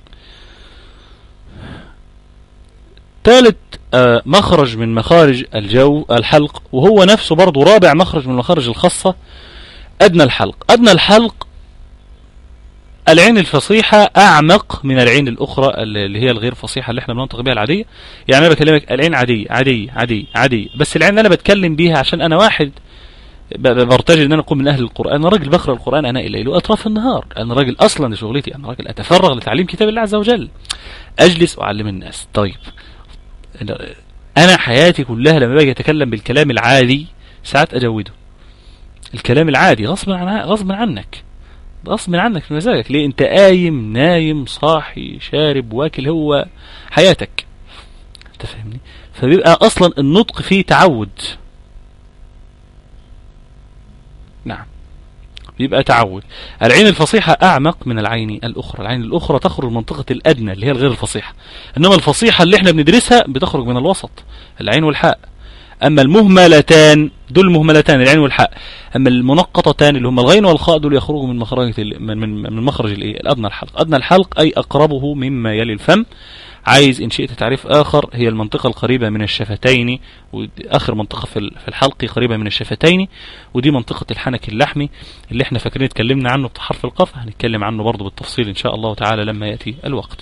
ثالث مخرج من مخارج الحلق وهو نفسه برضو رابع مخرج من المخارج الخاصة أدنى الحلق. العين الفصيحة أعمق من العين الأخرى اللي هي الغير فصيحة اللي احنا بننطق بها العادية. يعني أنا بكلمك العين عادية بس العين اللي أنا بتكلم بيها عشان أنا واحد برتجل ان انا اكون من اهل القرآن. انا راجل بقرأ القرآن انا الليل واطراف النهار. انا راجل اصلا شغلتي انا راجل اتفرغ لتعليم كتاب الله عز وجل. اجلس واعلم الناس. طيب انا حياتي كلها لما باجي اتكلم بالكلام العادي ساعات اجوده. الكلام العادي غصب عنك في مزاجك. ليه؟ انت قايم نايم صاحي شارب واكل هو حياتك. انت فاهمني؟ فبيبقى اصلا النطق فيه تعود. نعم. بيبقى تعود. العين الفصيحة أعمق من العين الأخرى. العين الأخرى تخرج من منطقة الأدنى اللي هي الغير الفصيحة، إنما الفصيحة اللي احنا بندرسها بتخرج من الوسط، العين والحاء. أما المهملتان دول المهملتان العين والحاء. أما المنقطتان اللي هم الغين والخاء دول يخرجوا من مخرج من مخرج الأدنى الحلق. أدنى الحلق أي أقربه مما يلي الفم. عايز إن شئت تعريف آخر، هي المنطقة القريبة من الشفتين، وآخر منطقة في الحلق قريبة من الشفتين، ودي منطقة الحنك اللحمي اللي احنا فاكرين اتكلمنا عنه بحرف القاف، هنتكلم عنه برضو بالتفصيل إن شاء الله تعالى لما يأتي الوقت.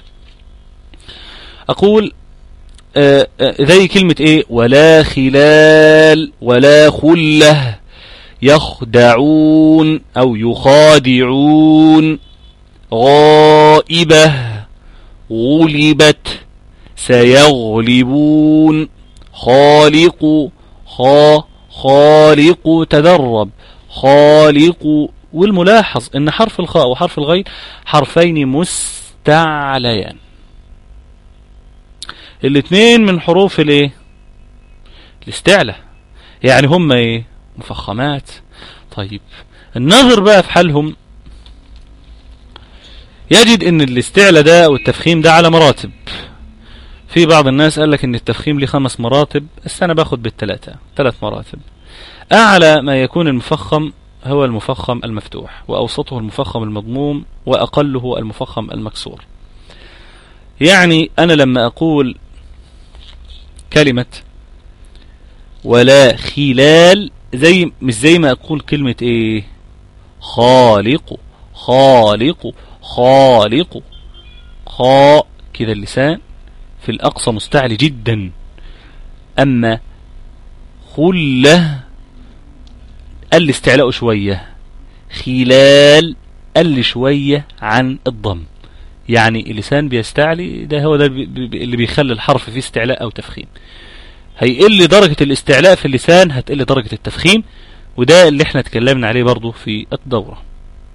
أقول زي كلمة ايه؟ ولا خلال ولا خلة، يخدعون أو يخادعون، غائبة، غلبت، سيغلبون، خالق، خالق تدرب، خالق. والملاحظ ان حرف الخاء وحرف الغين حرفين مستعليان، الاثنين من حروف الايه؟ الاستعلاء، يعني هم ايه؟ مفخمات. طيب النظر بقى في حالهم يجد ان الاستعلاء ده والتفخيم ده على مراتب. في بعض الناس قال لك ان التفخيم ليه 5 مراتب، بس انا باخد بالثلاثة، 3 مراتب. اعلى ما يكون المفخم هو المفخم المفتوح، واوسطه المفخم المضموم، واقله المفخم المكسور. يعني انا لما اقول كلمة ولا خلال مش زي ما اقول كلمة ايه؟ خالق، خالق، خالق، خاء كده اللسان في الأقصى مستعلي جدا. أما خلة قل استعلاء شوية، خلال قل شوية عن الضم. يعني اللسان بيستعلي، ده هو ده اللي بيخلي الحرف فيه استعلاء أو تفخيم. هيقل درجة الاستعلاء في اللسان، هتقل درجة التفخيم، وده اللي احنا اتكلمنا عليه برضو في الدورة.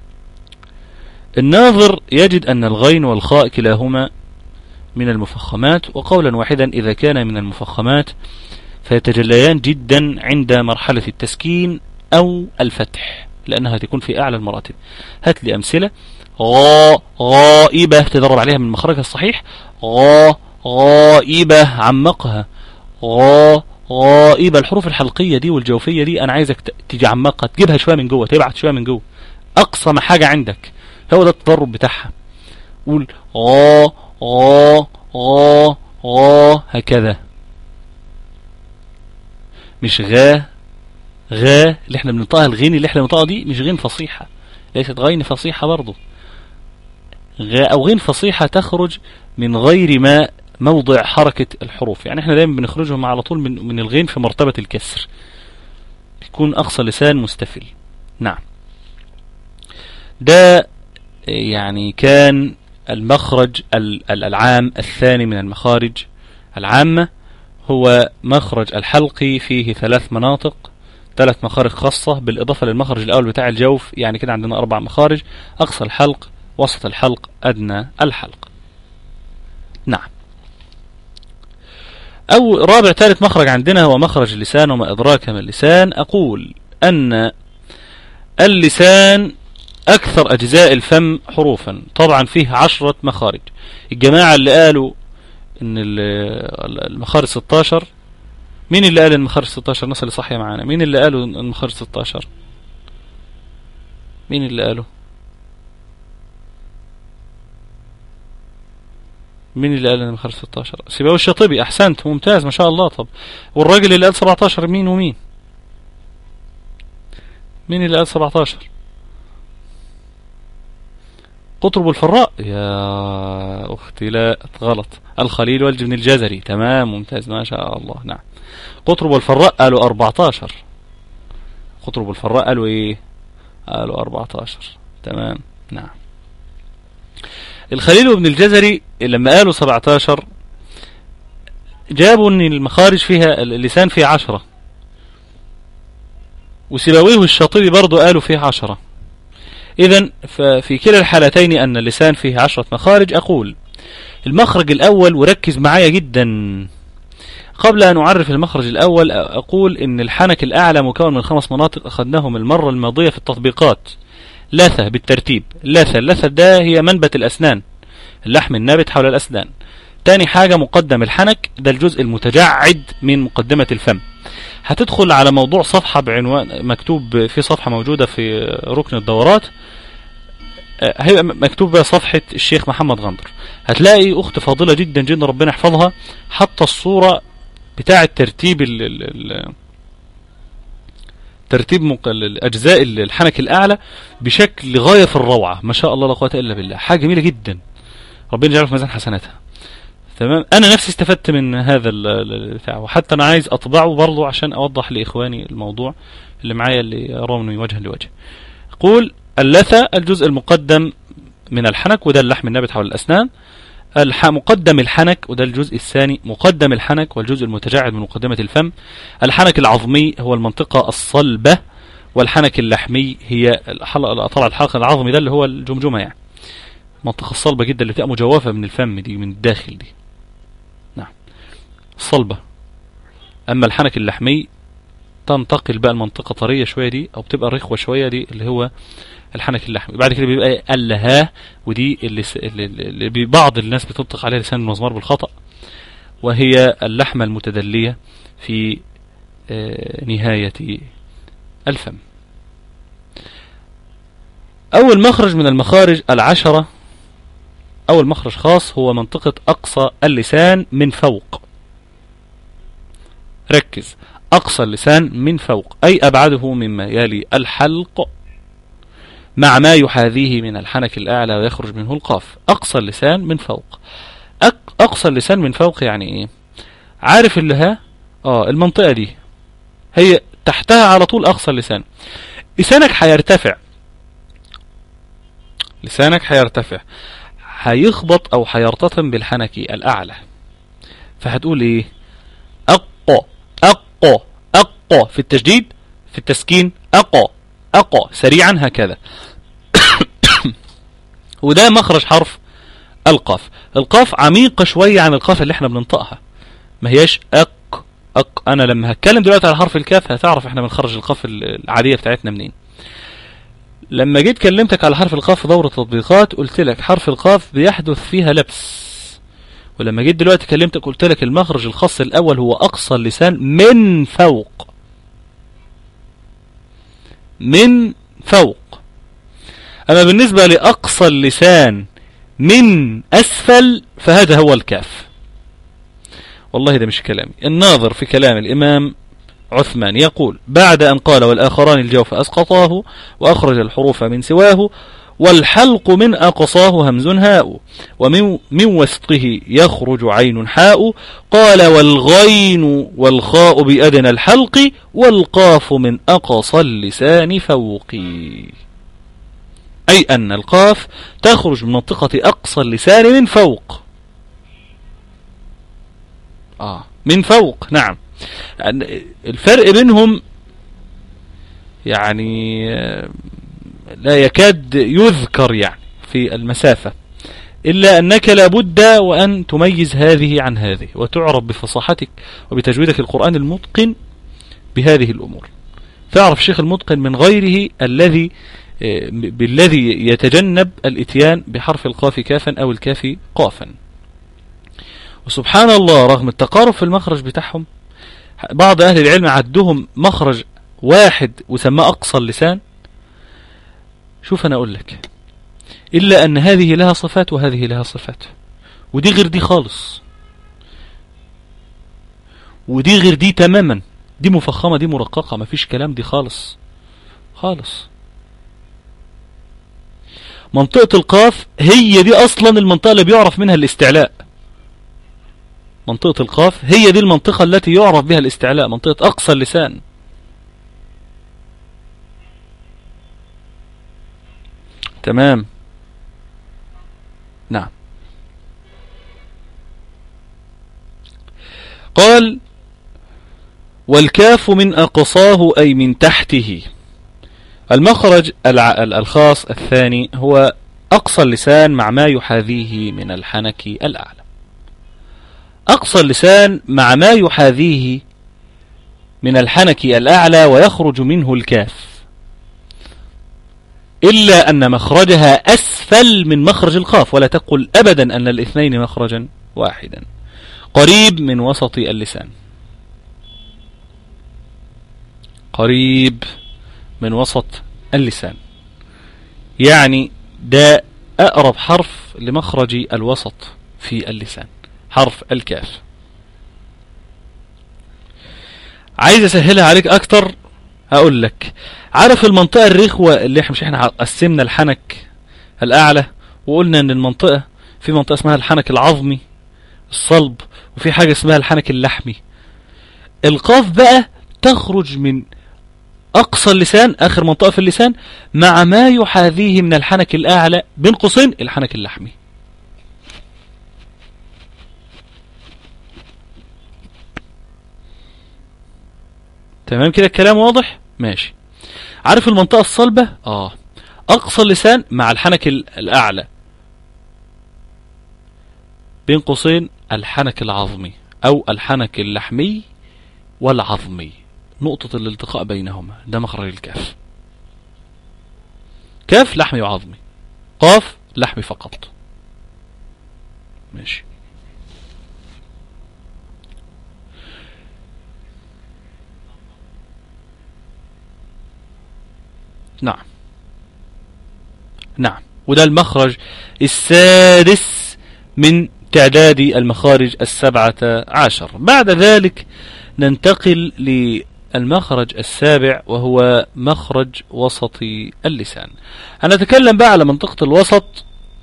الناظر يجد أن الغين والخاء كلاهما من المفخمات، وقولا واحدا إذا كان من المفخمات فيتجليان جدا عند مرحلة التسكين أو الفتح، لأنها تكون في أعلى المراتب. هات لي أمثلة. غائبة تدرب عليها من مخرجها الصحيح، غائبة عمقها، غائبة. الحروف الحلقية دي والجوفية دي أنا عايزك تيجي عمقها، تجيبها شوية من جوه، تبعت شوية من جوه، أقصى ما حاجة عندك هو ده التدرب بتاعها. قول هكذا، مش غا اللي احنا بننطقها، الغين اللي احنا بننطقها دي مش غين فصيحة، ليست غين فصيحة برضو. غا أو غين فصيحة تخرج من غير ما موضع حركة الحروف، يعني احنا دايما بنخرجهم على طول من الغين في مرتبة الكسر، بيكون أقصى لسان مستفل. نعم، ده يعني كان المخرج العام الثاني من المخارج العامة، هو مخرج الحلقي، فيه 3 مناطق، 3 مخارج خاصة بالإضافة للمخرج الأول بتاع الجوف. يعني كده عندنا 4 مخارج: أقصى الحلق، وسط الحلق، أدنى الحلق. نعم. أو رابع ثالث مخرج عندنا هو مخرج اللسان، وما أدراك ما اللسان. أقول أن اللسان أكثر أجزاء الفم حروفا، طبعا فيه 10 مخارج. الجماعة اللي قالوا إن المخارج 16، مين اللي قال المخارج 16؟ الناس اللي صحية معانا، مين اللي قالوا المخارج 16؟ مين اللي قالوا؟ مين اللي قال المخارج 16؟ سيبويه الشاطبي. أحسنت، ممتاز ما شاء الله. طب والراجل اللي قال 17 مين ومين؟ مين اللي قال 17؟ قطرب الفراء. يا أختي لا غلط، الخليل والجبن الجزري. تمام، ممتاز ما شاء الله. نعم، قطرب الفراء قالوا 14. قطرب الفراء قالوا ايه؟ قالوا 14. تمام. نعم. الخليل وابن الجزري لما قالوا 17 جابوا ان المخارج فيها اللسان فيه 10، وسيبويه والشاطبي برضو قالوا فيه 10. إذن ففي كلا الحالتين أن اللسان فيه 10 مخارج. أقول المخرج الأول، وركز معايا جدا قبل أن أعرف المخرج الأول، أقول إن الحنك الأعلى مكون من 5 مناطق أخذناهم المرة الماضية في التطبيقات. لثة بالترتيب. اللثة ده هي منبت الأسنان، اللحم النابت حول الأسنان. تاني حاجة مقدم الحنك، ده الجزء المتجعد من مقدمة الفم. هتدخل على موضوع صفحة بعنوان مكتوب في صفحة موجودة في ركن الدورات، هيبقى مكتوب بقى صفحة الشيخ محمد غندر. هتلاقي أخت فاضلة جدا جدا ربنا يحفظها حتى الصورة بتاع ترتيب ترتيب الأجزاء الحنك الأعلى بشكل غاية في الروعة، ما شاء الله لا قوة إلا بالله، حاجة جميلة جدا، ربنا يجعله في ميزان حسناتها. تمام. أنا نفسي استفدت من هذا البتاع، وحتى أنا عايز أطبعه برضو عشان أوضح لإخواني الموضوع اللي معايا اللي يروني وجها لوجه. يقول اللثة الجزء المقدم من الحنك، وده اللحم النابت حول الأسنان. مقدم الحنك، وده الجزء الثاني مقدم الحنك والجزء المتجعد من مقدمة الفم. الحنك العظمي هو المنطقة الصلبة، والحنك اللحمي هي طلع الحلق العظمي ده اللي هو الجمجمة، يعني المنطقة الصلبة جدا اللي بتبقى مجوفة من الفم دي، من الداخل دي، نعم الصلبة. أما الحنك اللحمي تنتقل بقى المنطقة طرية شوية دي، أو بتبقى رخوة شوية دي، اللي هو الحنك اللحمي. بعد كده بيبقى اللها، ودي اللي بعض الناس بتنطق عليها لسان المزمار بالخطأ، وهي اللحمة المتدلية في نهاية الفم. أول مخرج من المخارج العشرة، أول مخرج خاص هو منطقة أقصى اللسان من فوق. ركز، أقصى اللسان من فوق، أي أبعده مما يلي الحلق مع ما يحاذيه من الحنك الأعلى ويخرج منه القاف. أقصى اللسان من فوق. أقصى اللسان من فوق يعني إيه؟ عارف اللي ها؟ المنطقة دي هي تحتها على طول أقصى اللسان. لسانك هيرتفع، هيخبط أو هيرتطم بالحنك الأعلى، فهتقول إيه؟ أقى في التجديد، في التسكين أقى سريعا هكذا. وده مخرج حرف القاف. القاف عميقة شوية عن القاف اللي احنا بننطقها، ما هياش أنا لما هتكلم دلوقتي على حرف الكاف هتعرف احنا بنخرج القاف العادية بتاعتنا منين. لما جيت كلمتك على حرف القاف في دورة تطبيقات قلت لك حرف القاف بيحدث فيها لبس، ولما جيت دلوقتي كلمتك قلت لك المخرج الخاص الأول هو أقصى اللسان من فوق. أما بالنسبة لأقصى اللسان من أسفل فهذا هو الكاف. والله ده مش كلامي، الناظر في كلام الإمام عثمان يقول بعد أن قال والآخران الجوف أسقطاه وأخرج الحروف من سواه، والحلق من أقصاه همز هاء، ومن وسطه يخرج عين حاء، قال والغين والخاء بأدنى الحلق، والقاف من أقصى اللسان فوقي. أي أن القاف تخرج من منطقة أقصى اللسان من فوق. من فوق، نعم. الفرق بينهم يعني لا يكاد يذكر يعني في المسافة، إلا أنك لابد وأن تميز هذه عن هذه، وتعرف بفصاحتك وبتجويدك القرآن المتقن بهذه الأمور. تعرف الشيخ المتقن من غيره بالذي يتجنب الاتيان بحرف القاف كافا أو الكاف قافا. وسبحان الله رغم التقارب في المخرج بتاعهم، بعض أهل العلم عدهم مخرج واحد وسماه أقصى اللسان. شوف أنا أقول لك، إلا أن هذه لها صفات وهذه لها صفات، ودي غير دي خالص، ودي غير دي تماما، دي مفخمة دي مرققة، ما فيش كلام دي خالص. منطقة القاف هي دي أصلا المنطقة اللي بيعرف منها الاستعلاء. منطقة القاف هي دي المنطقة التي يعرف بها الاستعلاء، منطقة أقصى اللسان. تمام، نعم. قال والكاف من أقصاه أي من تحته. المخرج الخاص الثاني هو أقصى اللسان مع ما يحاذيه من الحنك الأعلى. أقصى اللسان مع ما يحاذيه من الحنك الأعلى ويخرج منه الكاف. إلا أن مخرجها أسفل من مخرج القاف، ولا تقل أبدا أن الاثنين مخرجا واحدا، قريب من وسط اللسان، قريب من وسط اللسان، يعني ده أقرب حرف لمخرج الوسط في اللسان، حرف الكاف. عايز أسهلها عليك أكتر، هقول لك، عارف المنطقة الرخوة اللي احنا قسمنا الحنك الأعلى وقلنا ان المنطقة في منطقة اسمها الحنك العظمي الصلب، وفي حاجة اسمها الحنك اللحمي. القاف بقى تخرج من أقصى اللسان، آخر منطقة في اللسان، مع ما يحاذيه من الحنك الأعلى بين قوسين الحنك اللحمي. تمام كده الكلام واضح؟ ماشي. عارف المنطقة الصلبة؟ أقصى اللسان مع الحنك الأعلى بين قوسين الحنك العظمي أو الحنك اللحمي والعظمي، نقطة الالتقاء بينهما، ده مخرج الكاف. كاف لحمي وعظمي، قاف لحمي فقط. ماشي. نعم نعم، وده المخرج السادس من تعداد المخارج 17. بعد ذلك ننتقل للمخرج السابع، وهو مخرج وسطي اللسان. هنتكلم بقى على منطقة الوسط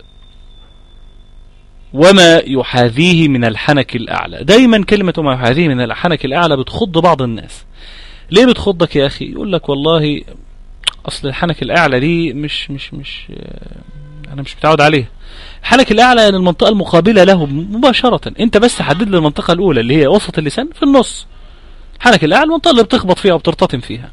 وما يحاذيه من الحنك الأعلى. دايما كلمة ما يحاذيه من الحنك الأعلى بتخض بعض الناس. ليه بتخضك يا أخي؟ يقول لك والله أصل الحنك الأعلى دي مش أنا مش متعود عليها. الحنك الأعلى يعني المنطقة المقابلة له مباشرة، أنت بس حدد لي المنطقة الأولى اللي هي وسط اللسان في النص. الحنك الأعلى المنطقة اللي بتخبط فيها وبترتطم فيها.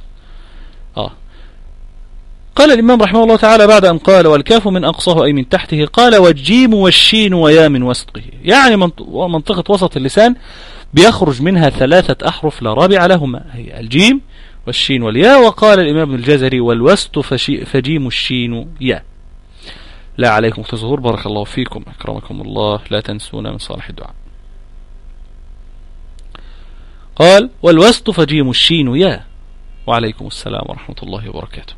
قال الإمام رحمه الله تعالى بعد أن قال والكاف من أقصاه أي من تحته، قال والجيم والشين ويا من وسطه، يعني منطقة وسط اللسان بيخرج منها 3 أحرف لا رابع لهما، هي الجيم والشين والياء. وقال الإمام ابن الجزري والوسط فجيم الشين ياء. لا عليكم تظهر، بارك الله فيكم أكرمكم الله، لا تنسونا من صالح الدعاء. قال والوسط فجيم الشين ياء. وعليكم السلام ورحمة الله وبركاته.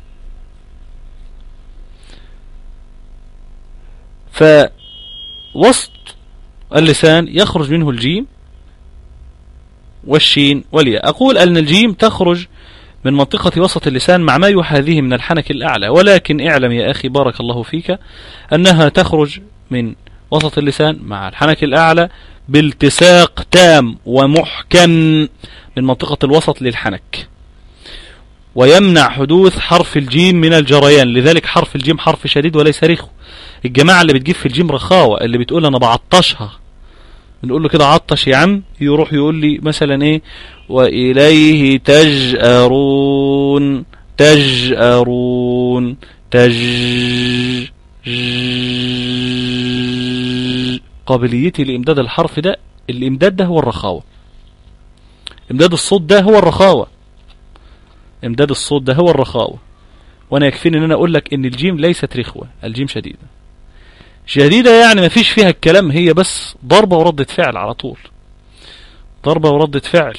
فوسط اللسان يخرج منه الجيم والشين والياء. أقول أن الجيم تخرج من منطقة وسط اللسان مع ما يحاذيه من الحنك الأعلى، ولكن اعلم يا أخي بارك الله فيك أنها تخرج من وسط اللسان مع الحنك الأعلى بالتساق تام ومحكم من منطقة الوسط للحنك، ويمنع حدوث حرف الجيم من الجريان. لذلك حرف الجيم حرف شديد وليس رخو. الجماعة اللي بتجيب في الجيم رخاوة، اللي بتقول أنا بعطشها، بنقول له كده عطش يا عم، يروح يقول لي مثلا ايه وإليه تجأرون تجأرون قابليتي لإمداد الحرف ده، الإمداد ده هو الرخاوة، إمداد الصوت ده هو الرخاوة، إمداد الصوت ده هو الرخاوة. وأنا يكفيني أن أنا أقول لك إن الجيم ليست رخوة، الجيم شديدة. شديدة يعني ما فيش فيها الكلام، هي بس ضربة وردة فعل على طول، ضربة وردة فعل.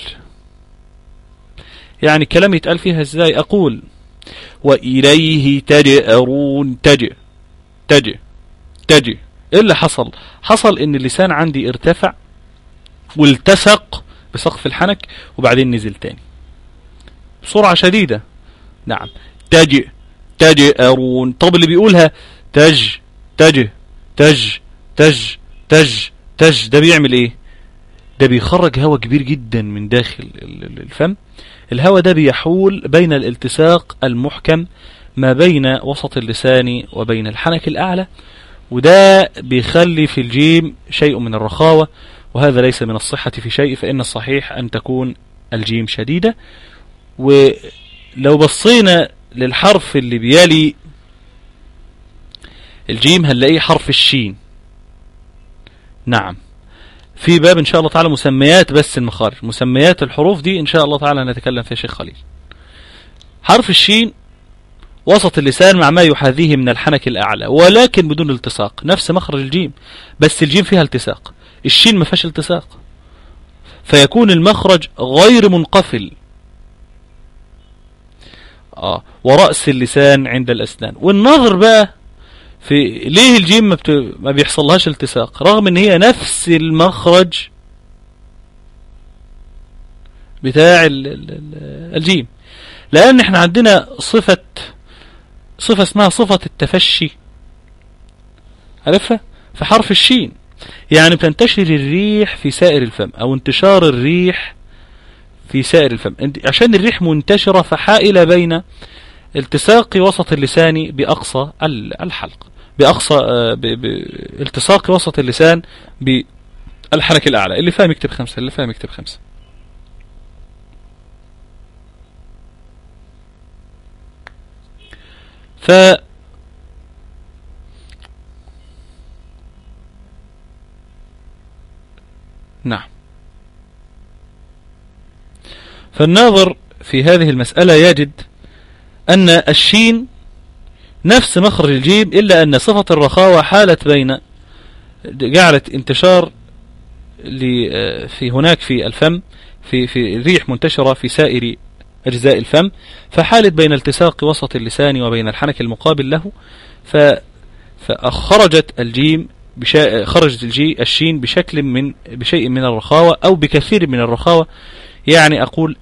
يعني الكلام يتقال فيها ازاي؟ أقول وإليه تجأرون تجأ تجأ تجأ. إيه اللي حصل؟ حصل إن اللسان عندي ارتفع والتسق بسقف الحنك وبعدين نزل تاني بسرعة شديدة. نعم تجأ تجأرون. طب اللي بيقولها تج تج تج تج تج تج ده بيعمل ايه؟ ده بيخرج هواء كبير جدا من داخل الفم. الهواء ده بيحول بين الالتصاق المحكم ما بين وسط اللسان وبين الحنك الأعلى، وده بيخلي في الجيم شيء من الرخاوة، وهذا ليس من الصحة في شيء، فإن الصحيح أن تكون الجيم شديدة. ولو بصينا للحرف اللي بيلي الجيم هنلاقيه حرف الشين. نعم، في باب إن شاء الله تعالى مسميات بس المخارج، مسميات الحروف دي إن شاء الله تعالى نتكلم فيها شيخ خليل. حرف الشين وسط اللسان مع ما يحاذيه من الحنك الأعلى، ولكن بدون التصاق، نفس مخرج الجيم، بس الجيم فيها التصاق، الشين ما فيهاش التصاق، فيكون المخرج غير منقفل. ورأس اللسان عند الأسنان. والنظر بقى في ليه الجيم ما بيحصلهاش التصاق رغم ان هي نفس المخرج بتاع الجيم؟ لان احنا عندنا صفة اسمها صفة التفشي، عارفها؟ في حرف الشين، يعني بتنتشر الريح في سائر الفم، او انتشار الريح في سائر الفم. عشان الريح منتشرة فحائلة بين التصاق وسط اللسان بأقصى الحلق، بأقصى التصاق وسط اللسان بالحنك الأعلى. اللي فاهم يكتب 5، اللي فاهم يكتب 5. نعم. فالناظر في هذه المسألة يجد أن الشين نفس مخرج الجيم، إلا أن صفة الرخاوة حالت بين، جعلت انتشار في هناك في الفم في الريح منتشرة في سائر أجزاء الفم، فحالت بين التصاق وسط اللسان وبين الحنك المقابل له، فخرجت الجيم خرجت الشين بشيء من الرخاوة أو بكثير من الرخاوة. يعني أقول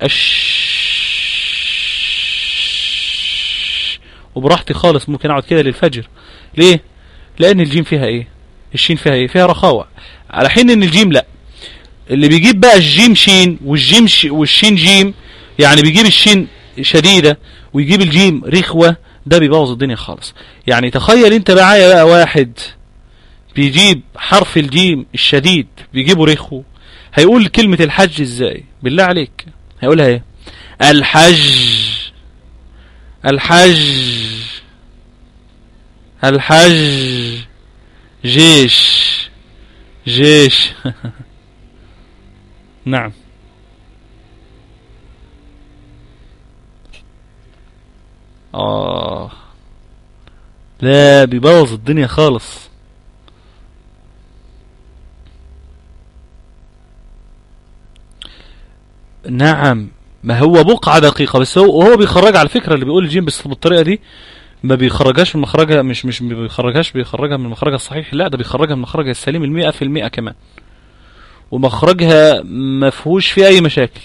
وبراحتي خالص، ممكن أقعد كده للفجر. ليه؟ لأن الجيم فيها إيه؟ الشين فيها إيه؟ فيها رخاوة، على حين إن الجيم لا. اللي بيجيب بقى الجيم شين والشين جيم، يعني بيجيب الشين شديدة ويجيب الجيم رخوة، ده بيبوظ الدنيا خالص. يعني تخيل انت معايا بقى واحد بيجيب حرف الجيم الشديد بيجيبه رخو، هيقول كلمة الحج ازاي؟ بالله عليك هيقولها ايه؟ الحج جيش نعم. لا، بيبوظ الدنيا خالص. نعم، ما هو بقعة دقيقة، بس هو بيخرج على فكرة اللي بيقول الجيم بس بالطريقة دي ما بيخرجهاش من مخرجها، مش بيخرجها من مخرجها الصحيح، لا ده بيخرجها من مخرجها السليم 100% كمان، ومخرجها ما فيهوش فيه اي مشاكل.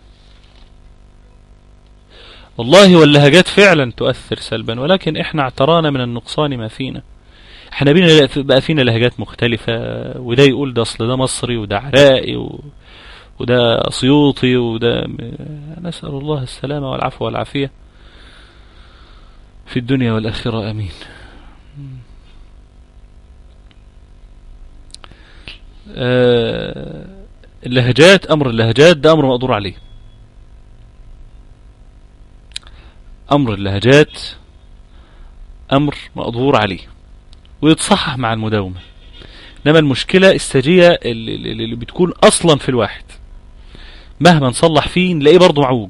والله واللهجات فعلا تؤثر سلبا، ولكن احنا اعترانا من النقصان ما فينا. احنا بقى فينا لهجات مختلفة، وده يقول ده اصل ده مصري وده عراقي وده اسيوطي وده نسأل الله السلامة والعفو والعافية في الدنيا والآخرة، امين. اللهجات، امر اللهجات ده امر مقدور عليه. امر اللهجات امر مقدور عليه ويتصحح مع المداومة. انما المشكلة السجية اللي بتكون اصلا في الواحد، مهما نصلح فيه نلاقيه برضه معوج،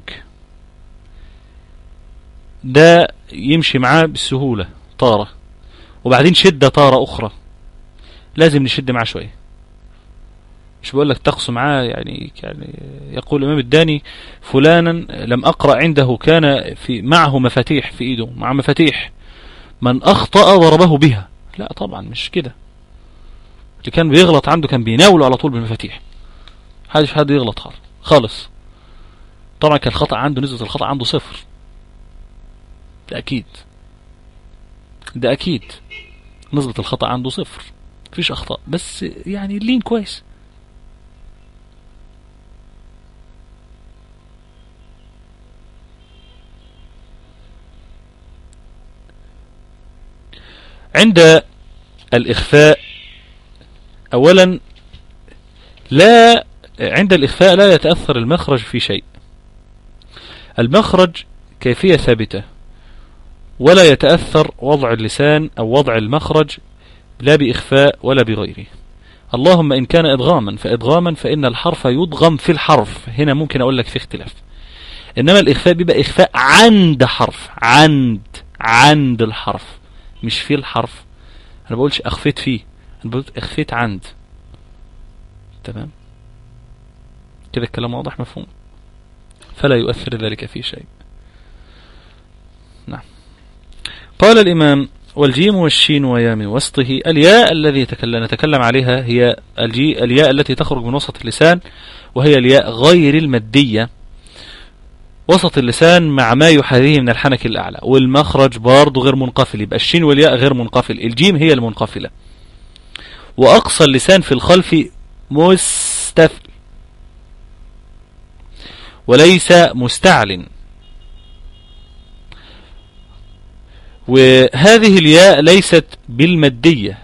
ده يمشي معاه بالسهولة طارة، وبعدين شدة طارة اخرى، لازم نشد معاه شوية. مش بقول لك تقص معاه، يعني يقول الإمام الداني فلانا لم أقرأ عنده كان معه مفاتيح في إيده، مع مفاتيح، من أخطأ ضربه بها. لا طبعا مش كده، اللي كان بيغلط عنده كان بيناوله على طول بالمفاتيح، حدش حد يغلط خالص. طبعا كان الخطأ عنده، نسبة الخطأ عنده 0، ده أكيد نسبة الخطأ عنده 0، مفيش أخطاء، بس يعني اللين كويس. عند الإخفاء أولا، عند الإخفاء لا يتأثر المخرج في شيء، المخرج كيفية ثابتة، ولا يتأثر وضع اللسان أو وضع المخرج لا بإخفاء ولا بغيره. اللهم إن كان إدغاما فإدغاما، فإن الحرف يدغم في الحرف، هنا ممكن أقول لك في اختلاف. إنما الإخفاء بيبقى إخفاء عند حرف، عند الحرف، مش في الحرف. انا بقولش اخفيت فيه، انا بقول اخفيت عند. تمام كده الكلام واضح مفهوم، فلا يؤثر ذلك في شيء. نعم. قال الإمام: والجيم والشين ويا من وسطه. الياء الذي نتكلم عليها هي الياء التي تخرج من وسط اللسان، وهي الياء غير المادية. وسط اللسان مع ما يحاذيه من الحنك الأعلى، والمخرج برضه غير منقفل، يبقى الشين والياء غير منقفل، الجيم هي المنقفلة. وأقصى اللسان في الخلف مستفل وليس مستعل. وهذه الياء ليست بالمادية.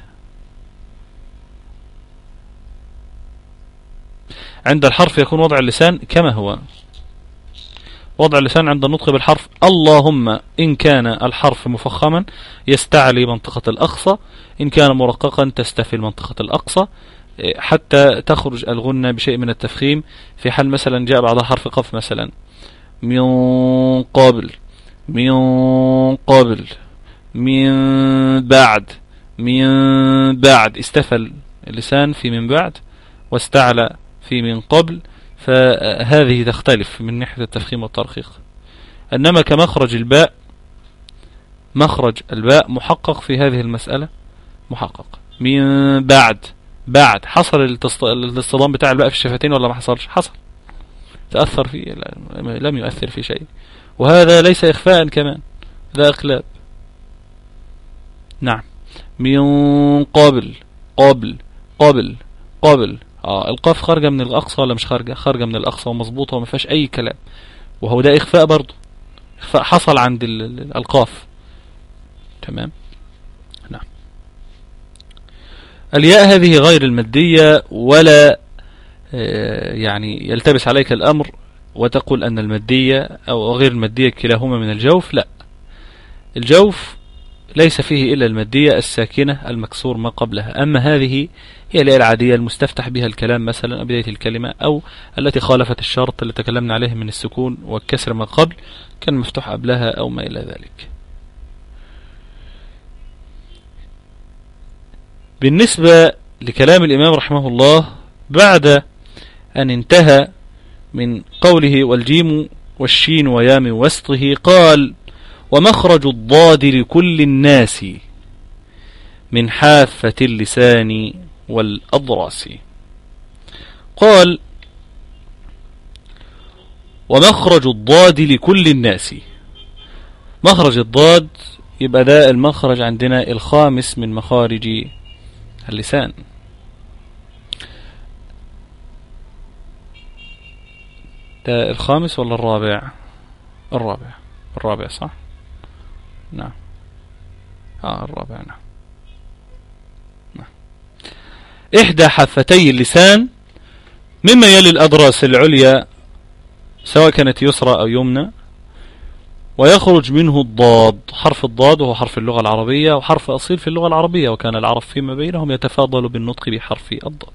عند الحرف يكون وضع اللسان كما هو وضع اللسان عند النطق بالحرف. اللهم إن كان الحرف مفخما يستعلي منطقة الأقصى، إن كان مرققا تستفل منطقة الأقصى، حتى تخرج الغنة بشيء من التفخيم. في حال مثلا جاء بعد حرف قف مثلا من قبل، من قبل، من بعد، من بعد، استفل اللسان في من بعد واستعلى في من قبل، فهذه تختلف من ناحية التفخيم والترخيق. إنما كمخرج الباء، مخرج الباء محقق في هذه المسألة، محقق. من بعد، بعد، حصل الاصطدام بتاع الباء في الشفتين ولا ما حصلش؟ حصل. تأثر فيه؟ لم يؤثر في شيء، وهذا ليس إخفاء كمان، ذا إقلاب. نعم. من قبل، قبل، قبل، قبل. القاف خارجة من الأقصى ولا مش خارجة؟ خارجة من الأقصى ومظبوطة وما فيهاش أي كلام، وهو ده إخفاء برضه، إخفاء حصل عند القاف. تمام. نعم. الياء هذه غير المادية، ولا يعني يلتبس عليك الأمر وتقول أن المادية أو غير المادية كلاهما من الجوف. لا، الجوف ليس فيه إلا المادية الساكنة المكسور ما قبلها. أما هذه هي الياء العادية المستفتح بها الكلام، مثلا بداية الكلمة، أو التي خالفت الشرط اللي تكلمنا عليه من السكون والكسر ما قبل، كان مفتوح قبلها أو ما إلى ذلك. بالنسبة لكلام الإمام رحمه الله بعد أن انتهى من قوله والجيم والشين ويا من وسطه، قال: ومخرج الضاد لكل الناس من حافة اللسان والأضراس. قال: ومخرج الضاد لكل الناس. مخرج الضاد يبقى ده المخرج عندنا الخامس من مخارج اللسان. ده الخامس ولا الرابع؟ الرابع، الرابع صح؟ نعم. الرابع. نعم. إحدى حافتي اللسان مما يلي الأضراس العليا، سواء كانت يسرى أو يمنى، ويخرج منه الضاد، حرف الضاد، وهو حرف اللغة العربية وحرف أصيل في اللغة العربية، وكان العرب فيما بينهم يتفاضل بالنطق بحرف الضاد.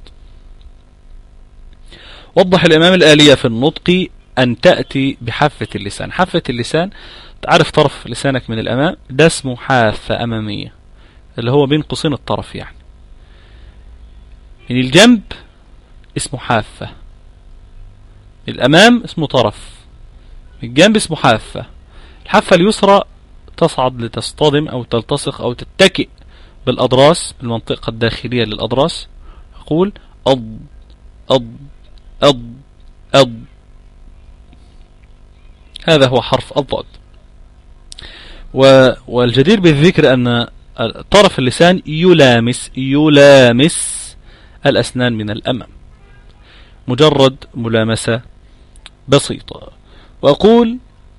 وضح الإمام الآلية في النطق أن تأتي بحافة اللسان. حافة اللسان تعرف طرف لسانك من الأمام، ده اسمه حافة أمامية، اللي هو بين قوسين الطرف يعني. من الجنب اسمه حافة، الأمام اسمه طرف، من الجنب اسمه حافة. الحافة اليسرى تصعد لتصطدم أو تلتصق أو تتكئ بالأضراس، بالمنطقة الداخلية للأضراس. أقول أض أض أض أض، هذا هو حرف الضاد. والجدير بالذكر أن طرف اللسان يلامس الأسنان من الأمام، مجرد ملامسة بسيطة. وأقول: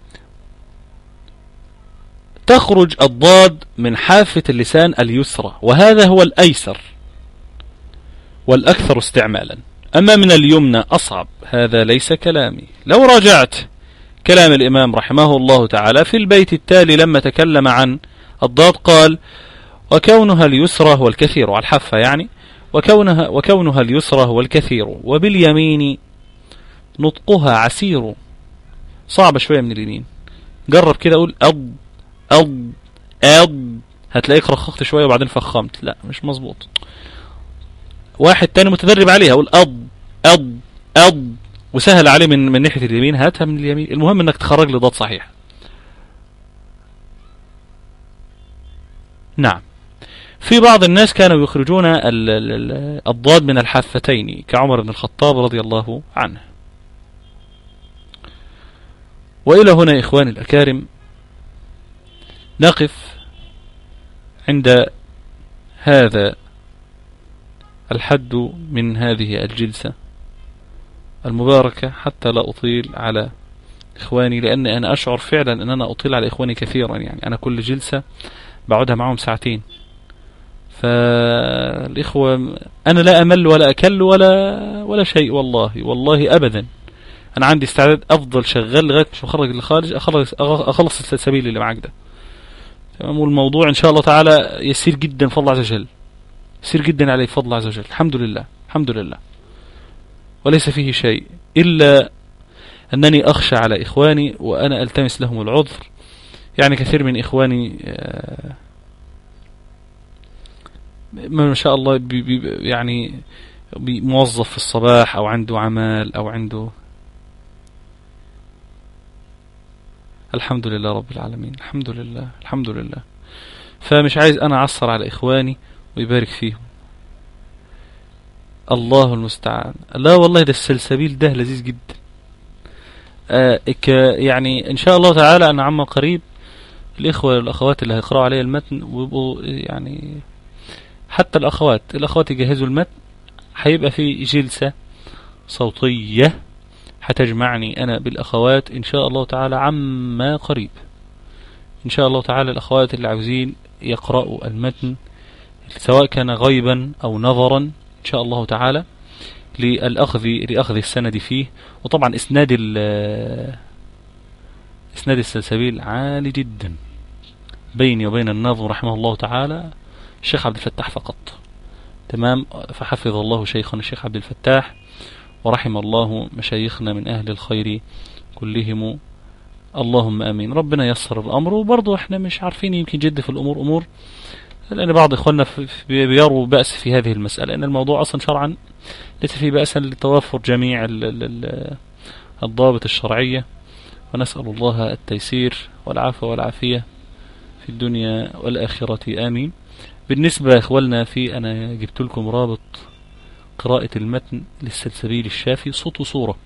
تخرج الضاد من حافة اللسان اليسرى، وهذا هو الأيسر والأكثر استعمالا. أما من اليمنى أصعب، هذا ليس كلامي. لو راجعت كلام الإمام رحمه الله تعالى في البيت التالي لما تكلم عن الضاد، قال: وكونها اليسرى هو الكثير، على الحافة يعني، وكونها اليسرى هو الكثير، وباليمين نطقها عسير. صعب شوية من اليمين، جرب كده، أقول أض أض هتلاقيك رخخت شوية وبعدين فخمت. لا مش مظبوط. واحد تاني متدرب عليها يقول أض وسهل عليه من ناحية اليمين، هاتها من اليمين. المهم انك تخرج لي ضاد صحيح. نعم. في بعض الناس كانوا يخرجون الضاد من الحافتين كعمر بن الخطاب رضي الله عنه. وإلى هنا إخواني الأكارم نقف عند هذا الحد من هذه الجلسة المباركة، حتى لا أطيل على إخواني، لأن أنا أشعر فعلا أن أنا أطيل على إخواني كثيرا. يعني أنا كل جلسة بقعدها معهم ساعتين، فالإخوة أنا لا أمل ولا أكل ولا شيء، والله أبدا. أنا عندي استعداد أفضل شغال لغاية مش أخرج للخارج، أخلص السبيل اللي معك ده. تمام. والموضوع إن شاء الله تعالى يسير جدا بفضل الله عز وجل، يسير جدا عليه بفضل الله عز وجل. الحمد لله الحمد لله. وليس فيه شيء إلا أنني أخشى على إخواني وأنا ألتمس لهم العذر. يعني كثير من إخواني ما شاء الله يعني موظف في الصباح أو عنده عمل أو عنده. الحمد لله رب العالمين، الحمد لله الحمد لله. فمش عايز أنا أعصر على إخواني ويبارك فيهم. الله المستعان. لا والله ده السلسبيل ده لذيذ جدا. يعني إن شاء الله تعالى أنا عما قريب الإخوة والأخوات اللي هيقرأوا علي المتن ويبقوا يعني حتى الأخوات يجهزوا المتن، هيبقى في جلسة صوتية هتجمعني أنا بالأخوات إن شاء الله تعالى عما قريب. إن شاء الله تعالى الأخوات اللي عاوزين يقرأوا المتن سواء كان غيبا أو نظرا إن شاء الله تعالى لأخذ السند فيه. وطبعا إسناد السلسبيل عالي جدا بيني وبين الناظم رحمه الله تعالى الشيخ عبد الفتاح فقط. تمام. فحفظ الله شيخنا الشيخ عبد الفتاح ورحم الله مشايخنا من أهل الخير كلهم، اللهم آمين. ربنا يسر الأمر. وبرضو احنا مش عارفين، يمكن جد في الأمور أمور، لأن بعض إخواننا بيروا بأس في هذه المسألة، لأن الموضوع أصلا شرعا ليس فيه بأسا لتوفر جميع الضابط الشرعية. ونسأل الله التيسير والعافية والعافية في الدنيا والآخرة آمين. بالنسبة إخواننا أنا جبت لكم رابط قراءة المتن للسلسبيل الشافي صوت وصورة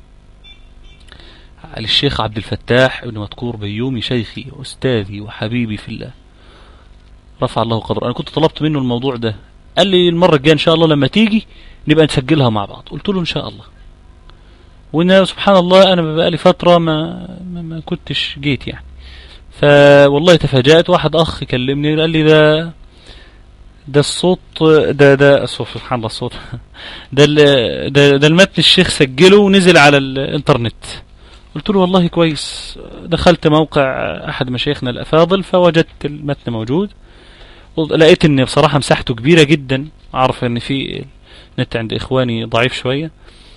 للشيخ عبد الفتاح ابن مذكور بيومي، شيخي وأستاذي وحبيبي في الله، رفع الله قدره. أنا كنت طلبت منه الموضوع ده، قال لي المرة الجاية إن شاء الله لما تيجي نبقى نسجلها مع بعض. قلت له إن شاء الله. وإن سبحان الله أنا بقالي فترة ما كنتش جيت يعني. فوالله تفاجأت، واحد أخ كلمني قال لي ده الصوت ده سبحان الله الصوت ده المتن الشيخ سجله ونزل على الانترنت. قلت له والله كويس. دخلت موقع أحد مشايخنا الأفاضل فوجدت المتن موجود، لقيت ان بصراحة مساحته كبيرة جدا. أعرف ان في نت عند إخواني ضعيف شوية،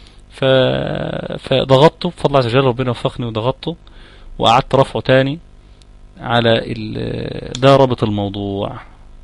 فضغطته بفضل الله عز وجل، ربنا وفقني وضغطته وقعدت رفعه تاني على ده رابط الموضوع،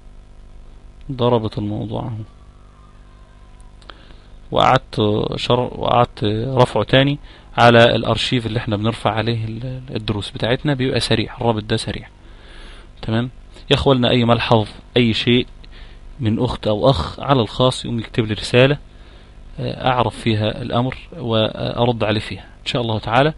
وقعدت رفعه تاني على الارشيف اللي احنا بنرفع عليه الدروس بتاعتنا. بيبقى سريع الرابط ده، سريع. تمام يا اخوالنا. اي ملحظ اي شيء من اخت او اخ على الخاص يقوم يكتب لي رسالة اعرف فيها الامر وارد عليه فيها ان شاء الله تعالى.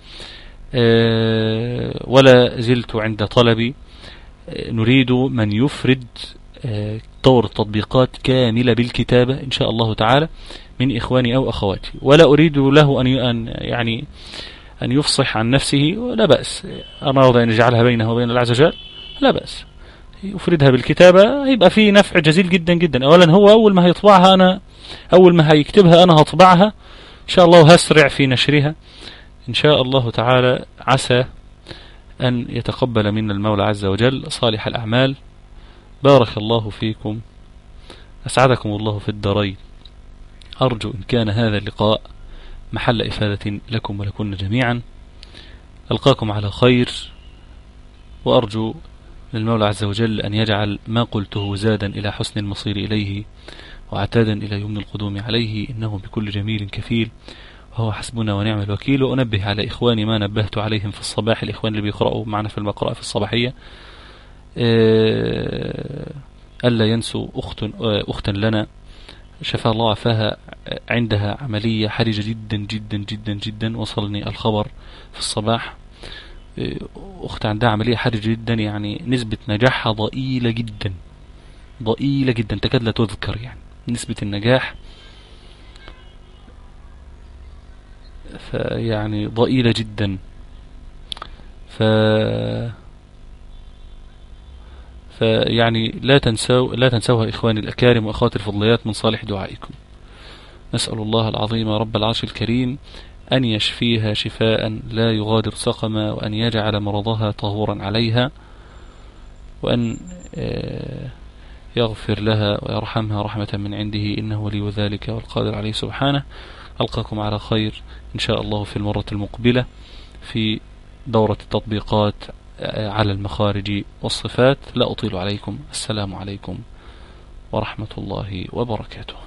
ولا زلت عند طلبي، نريد من يفرد طور التطبيقات كاملة بالكتابة إن شاء الله تعالى من إخواني أو أخواتي. ولا أريد له أن يفصح عن نفسه، لا بأس. أراد أن يجعلها بينه وبين الله عز وجل، لا بأس، يفردها بالكتابة. يبقى فيه نفع جزيل جدا جدا. أولا هو أول ما هيكتبها أنا هطبعها إن شاء الله، وهسرع في نشرها إن شاء الله تعالى. عسى أن يتقبل منا المولى عز وجل صالح الأعمال. بارك الله فيكم، أسعدكم الله في الدارين. أرجو إن كان هذا اللقاء محل إفادة لكم ولكن جميعا. ألقاكم على خير، وأرجو للمولى عز وجل أن يجعل ما قلته زادا إلى حسن المصير إليه وعتادا إلى يمن القدوم عليه، إنه بكل جميل كفيل وهو حسبنا ونعم الوكيل. وأنبه على إخواني ما نبهت عليهم في الصباح، الإخوان اللي بيقرأوا معنا في المقرأة في الصباحية، ألا ينسوا أختا لنا شفاها الله عافاها عندها عملية حرجة جدا جدا جدا جدا. وصلني الخبر في الصباح، أخت عندها عملية حرجة جدا، يعني نسبة نجاحها ضئيلة جدا ضئيلة جدا تكاد لا تذكر، يعني نسبة النجاح يعني ضئيلة جدا. فيعني لا تنسوها إخواني الأكارم وأخواتي الفضليات من صالح دعائكم. نسأل الله العظيم رب العرش الكريم أن يشفيها شفاء لا يغادر سقما، وأن يجعل مرضها طهورا عليها، وأن يغفر لها ويرحمها رحمة من عنده، إنه ولي ذلك والقادر عليه سبحانه. ألقاكم على خير إن شاء الله في المرة المقبلة في دورة التطبيقات على المخارج والصفات. لا أطيل عليكم، السلام عليكم ورحمة الله وبركاته.